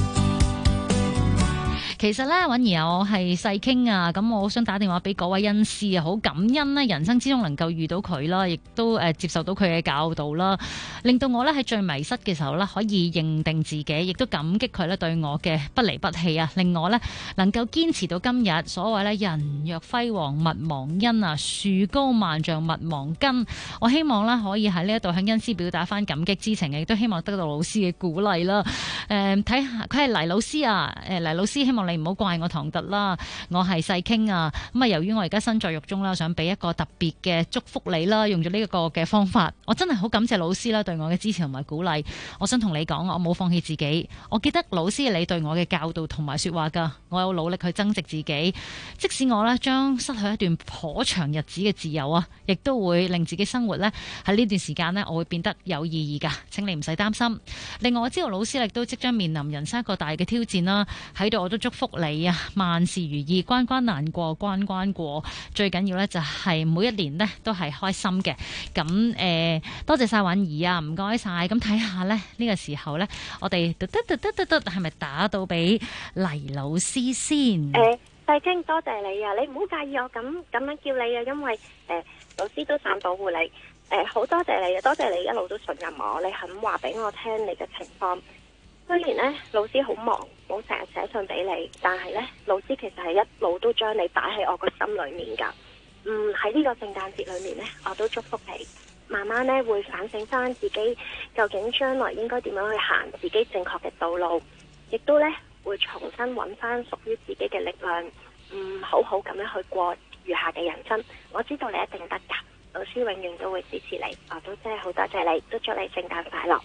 其實咧，韻兒我係細傾啊，咁我好想打電話俾嗰位恩師啊，好感恩呢人生之中能夠遇到佢啦，亦都接受到佢嘅教導啦，令到我咧喺最迷失嘅時候咧可以認定自己，亦都感激佢咧對我嘅不離不棄啊，令我咧能夠堅持到今日。所謂咧人若輝煌勿忘恩啊，樹高萬丈勿忘根。我希望咧可以喺呢一度向恩師表達翻感激之情，亦都希望得到老師嘅鼓勵啦。睇下佢係黎老師啊，黎老師希望你唔好怪我唐突啦，我係細傾啊。咁啊，由於我而家身在獄中啦，想俾一個特別嘅祝福你啦，用咗呢一個嘅方法，我真係好感謝老師啦對我嘅支持同埋鼓勵。我想同你講，我冇放棄自己。我記得老師你對我嘅教導同埋說話噶，我有努力去增值自己。即使我呢將失去一段頗長日子嘅自由啊，亦都會令自己生活呢喺呢段時間呢，我會變得有意義噶，請你唔使擔心。另外我知道老師亦都即將面臨人生一個大嘅挑戰啦，喺度我都祝福你啊，萬事如意，關關難過關關過，最緊要呢就係每一年呢都係開心嘅。咁多謝晒韻儀啊，唔該晒。咁睇下呢，呢個時候呢，我哋係咪打到俾黎老師先？ 細傾多謝你啊，你唔好介意我咁樣叫你啊，因為老師都想保護你。好多謝你啊，多謝你一路都信任我，你肯話俾我聽你嘅情況。雖然呢，老師好忙，冇成日寫信俾你，但係呢，老師其實係一路都將你擺喺我個心裏面噶。喺呢個聖誕節裏面呢，我都祝福你，慢慢呢會反省翻自己究竟將來應該點樣去行自己正確嘅道路，亦都呢會重新揾翻屬於自己嘅力量，好好咁樣去過餘下嘅人生。我知道你一定得噶，老師永遠都會支持你，我都真係好多謝你，都祝你聖誕快樂。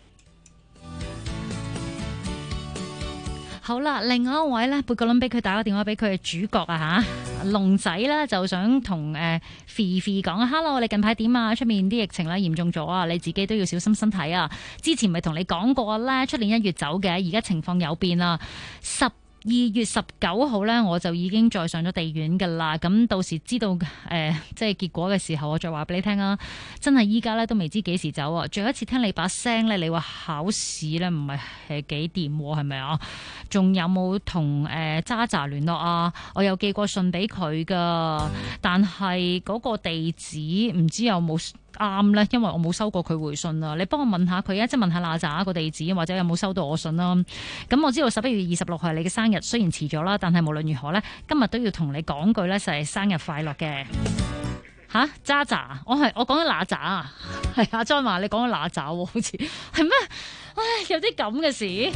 好啦，另外一位咧，撥個輪俾佢，打個電話俾佢嘅主角啊吓，龍仔咧就想同肥肥講 Hello， 你近排點啊？出面啲疫情咧嚴重咗啊，你自己都要小心身體啊。之前咪同你講過咧，出年1月走嘅，而家情況有變啦。12月19號呢，我就已經再上咗地院噶啦。咁到時知道即係結果嘅時候，我再話俾你聽啊。真係依家呢都未知幾時走啊。最後一次聽你把聲呢，你話考試呢唔係幾掂係咪啊？仲有冇同渣渣聯絡啊？我有寄過信俾佢噶，但係嗰個地址唔知有冇啱咧，因為我冇收過佢回信啊。你幫我問下佢啊，即係問下哪吒個地址，或者有冇收到我信啦。咁我知道11月26號係你嘅生日，雖然遲咗啦，但係無論如何咧，今日都要同你講句咧，就係生日快樂嘅。吓，渣渣，我講緊哪吒啊，係阿莊話你講緊哪吒，好似係咩？唉，有啲咁嘅事，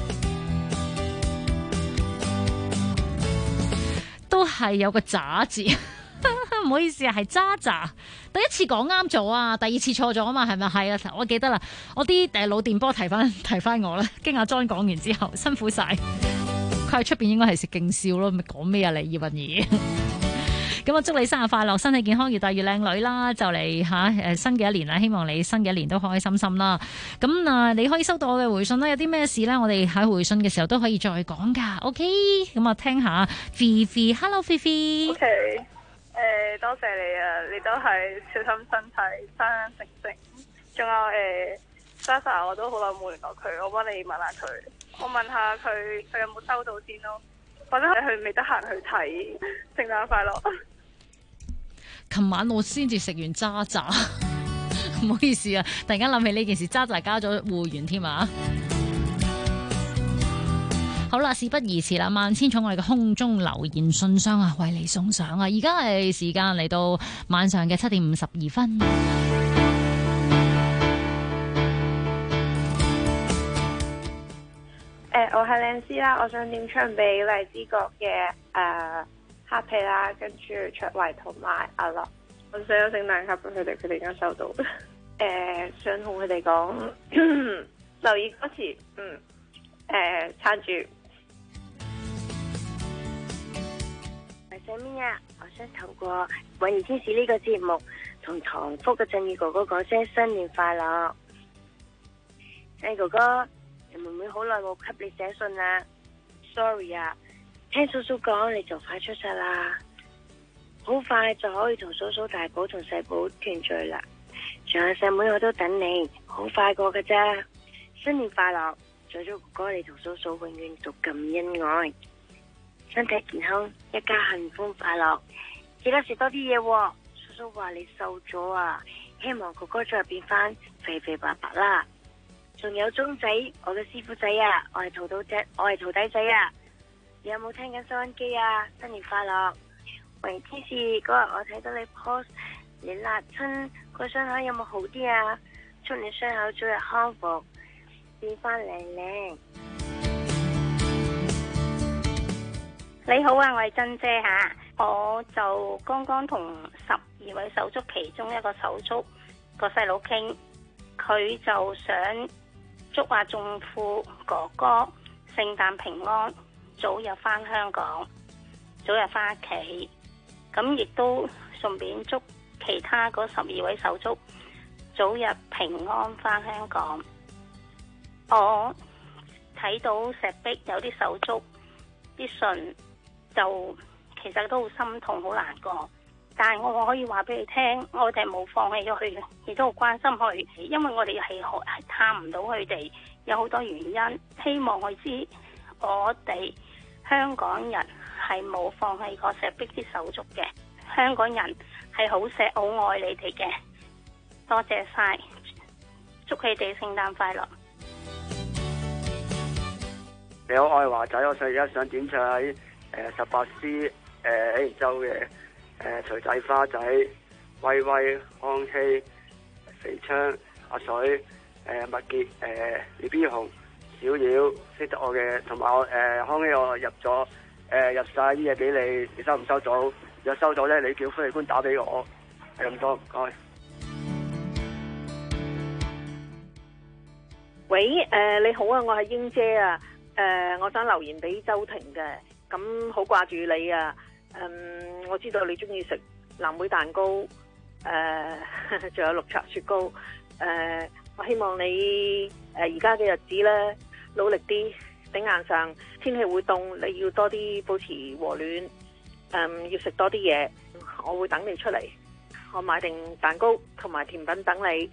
都係有個渣字。唔好意思啊，係渣渣。第一次講啱咗啊，第二次錯咗啊嘛，係咪？係啊，我記得啦。我啲腦電波提翻我啦。經阿 John 講完之後，辛苦晒。佢喺出邊應該係食勁笑咯，咪講咩啊你葉韻儀？咁我祝你生日快樂，身體健康，越大越靚女啦！就嚟新嘅一年啦，希望你新嘅一年都開開心心啦。咁你可以收到我嘅回信啦。有啲咩事咧，我哋喺回信嘅時候都可以再講噶。OK， 咁啊聽下 Fifi，Hello Fifi。 OK。多謝你啊！你都係小心身體，生生性性。仲有Sasa， 我都好耐冇聯絡佢，我幫你問下佢，我問下佢有冇收到先咯。或者佢未得閒去睇，聖誕快樂。 琴晚我先至食完渣渣，唔好意思啊！突然間諗起呢件事，渣渣加咗會員添啊！好啦，事不宜遲啦，萬千寵愛嘅空中留言信箱啊，為你送上啊！而家係時間嚟到晚上嘅7點52分。 我係靚絲啦，我想點唱俾荔枝角嘅黑皮啦，跟住卓慧同埋阿樂。我寫咗聖誕卡俾佢哋，佢哋而家收到。想同佢哋講，留意歌詞，撐住。 細咪啊，我想透過《允兒天使》呢個節目，同唐福嘅振宇哥哥講聲新年快樂。振宇哥哥，你妹妹好耐冇給你寫信啦 ，sorry 啊，聽叔叔講你就快出世啦，好快就可以同嫂嫂大寶同細寶團聚啦，仲有細妹我都等你，好快過㗎咋，新年快樂，祝咗哥哥你同嫂嫂永遠都咁恩愛。身體健康，一家幸福快樂，記得食多啲嘢喎。叔叔話你瘦咗啊，希望哥哥再變翻肥肥白白啦。仲有鐘仔，我嘅師傅仔啊，我係徒弟仔啊。你有冇聽緊收音機啊？新年快樂！榮天使嗰日我睇到你 post， 你辣親個傷口有冇好啲啊？祝你傷口早日康復，變翻靚靚。 你好啊，我係珍姐吓，我就剛剛同12位手足其中一個手足個細佬傾，佢就想祝阿仲富哥哥聖誕平安，早日返香港，早日返屋企，咁亦都順便祝其他嗰12位手足早日平安返香港。我睇到石壁有啲手足啲信，就其實都好心痛好難過，但係我可以話俾你聽，我哋冇放棄咗佢嘅，亦都好關心佢，因為我哋係探唔到佢哋，有好多原因，希望佢知我哋香港人係冇放棄過石壁啲手足嘅，香港人係好錫好愛你哋嘅，多謝晒，祝佢哋聖誕快樂。 你好，我係華仔，我而家想點唱喺18C 喜盈洲嘅錘仔花仔、威威、康熙、肥昌、阿水、麥潔、李邊紅、小妖識得我嘅，同埋我康熙我入咗入晒啲嘢俾你，你收唔收到？如果收到咧，你叫歡喜官打俾我，係咁多，唔該。 喂，你好啊，我係英姐啊，我想留言俾周庭嘅。咁好掛住你啊！我知道你中意食藍莓蛋糕，仲有綠茶雪糕。我希望你而家嘅日子咧，努力啲頂硬上。天氣會凍，你要多啲保持和暖。要食多啲嘢，我會等你出嚟。我買定蛋糕同埋甜品等你。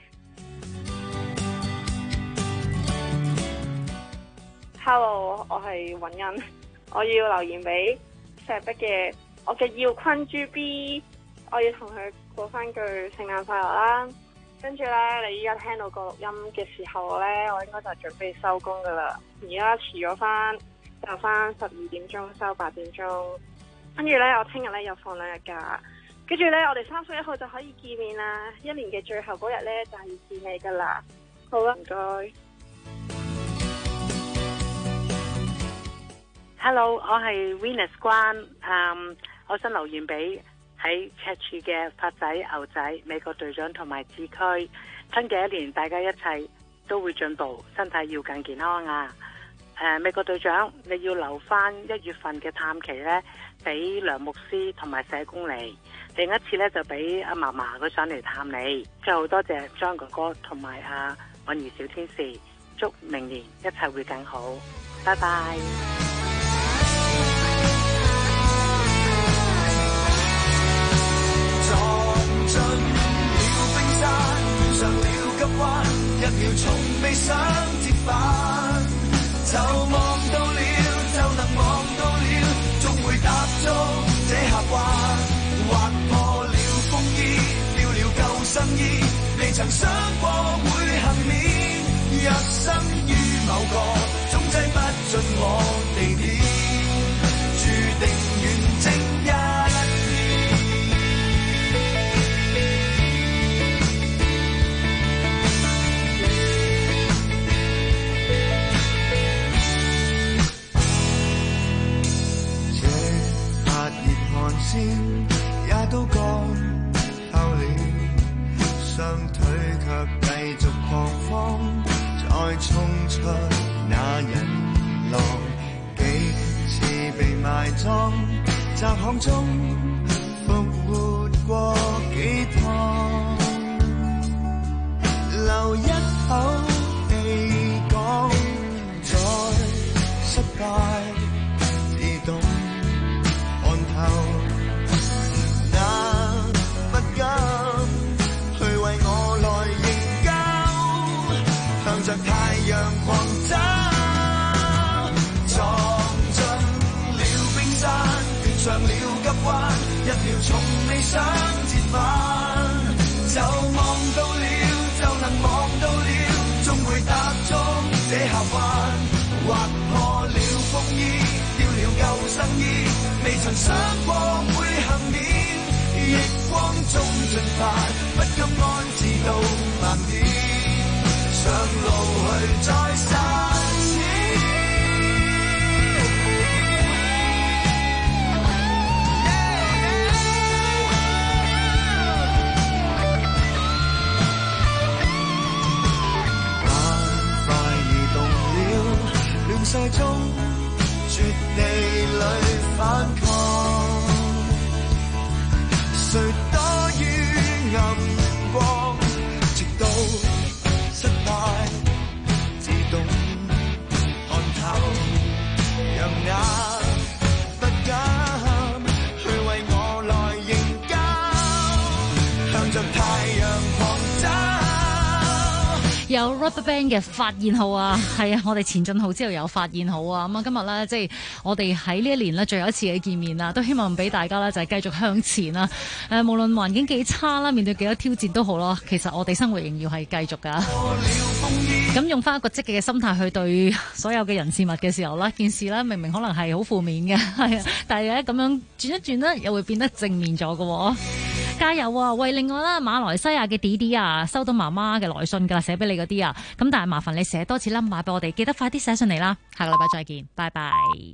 Hello， 我係允欣。我要留言俾石壁嘅我嘅耀坤 GB， 我要同佢講翻句聖誕快樂啦。跟住咧，你依家聽到個錄音嘅時候咧，我應該就準備收工噶啦。而家遲咗翻，就翻12點鐘收8點鐘。跟住咧，我聽日咧又放2日假。跟住咧，我哋31號就可以見面啦。一年嘅最後嗰日咧，就係要見你噶啦。好啦，唔該。 Hello， 我係 Venus 關，我想留言俾喺赤柱嘅發仔、牛仔、美國隊長同埋志區，新嘅一年大家一齊都會進步，身體要更健康啊！美國隊長，你要留翻1月份嘅探期呢，俾梁牧師同埋社工嚟，另一次呢，就俾阿嫲嫲佢上嚟探你。最後多謝張哥哥同埋阿允兒小天使，祝明年一切會更好，拜拜。 進了冰山，遇上了急彎，1秒從未想折返，就望到了，就能望到了，終會踏足這峽灣，劃破了風衣，掉了救生衣，未曾想過會幸免，若身於某個總擠不進我地點，注定遠征一。 線也都乾透了，雙腿卻繼續狂慌，再衝出那人浪，幾次被埋葬，窄巷中復活過幾趟，留一口氣講，再失敗自動看透，那不甘去為我來營救，向着太陽狂走，撞進了冰山，遇上了急彎，一秒從未想折返，就望到了，就能望到了，終會踏中這下彎，劃破了風衣，丟了救生衣，未曾想過會幸免，逆光中進發，不甘安置到慢點，上路去再實踐。亂世中絕地裏反抗，誰躲於暗光，直到失敗自動看透，讓眼不敢去為我來營救，向着太陽狂走。 有 RubberBand 嘅發現號啊，係啊，我哋前進號之後有發現號啊，咁啊今日咧即係我哋喺呢一年咧最後一次嘅見面啦，都希望俾大家咧就係繼續向前啦。無論環境幾差啦，面對幾多挑戰都好咯，其實我哋生活仍要係繼續噶。咁用翻一個積極嘅心態去對所有嘅人事物嘅時候啦，件事咧明明可能係好負面嘅，係啊，但係咧咁樣轉一轉咧又會變得正面咗嘅。加油啊！喂，另外啦，馬來西亞嘅弟弟啊，收到媽媽嘅來信㗎，寫俾你嗰啲啊，咁但係麻煩你寫多次啦，碼俾我哋，記得快啲寫信嚟啦。下個禮拜再見，拜拜。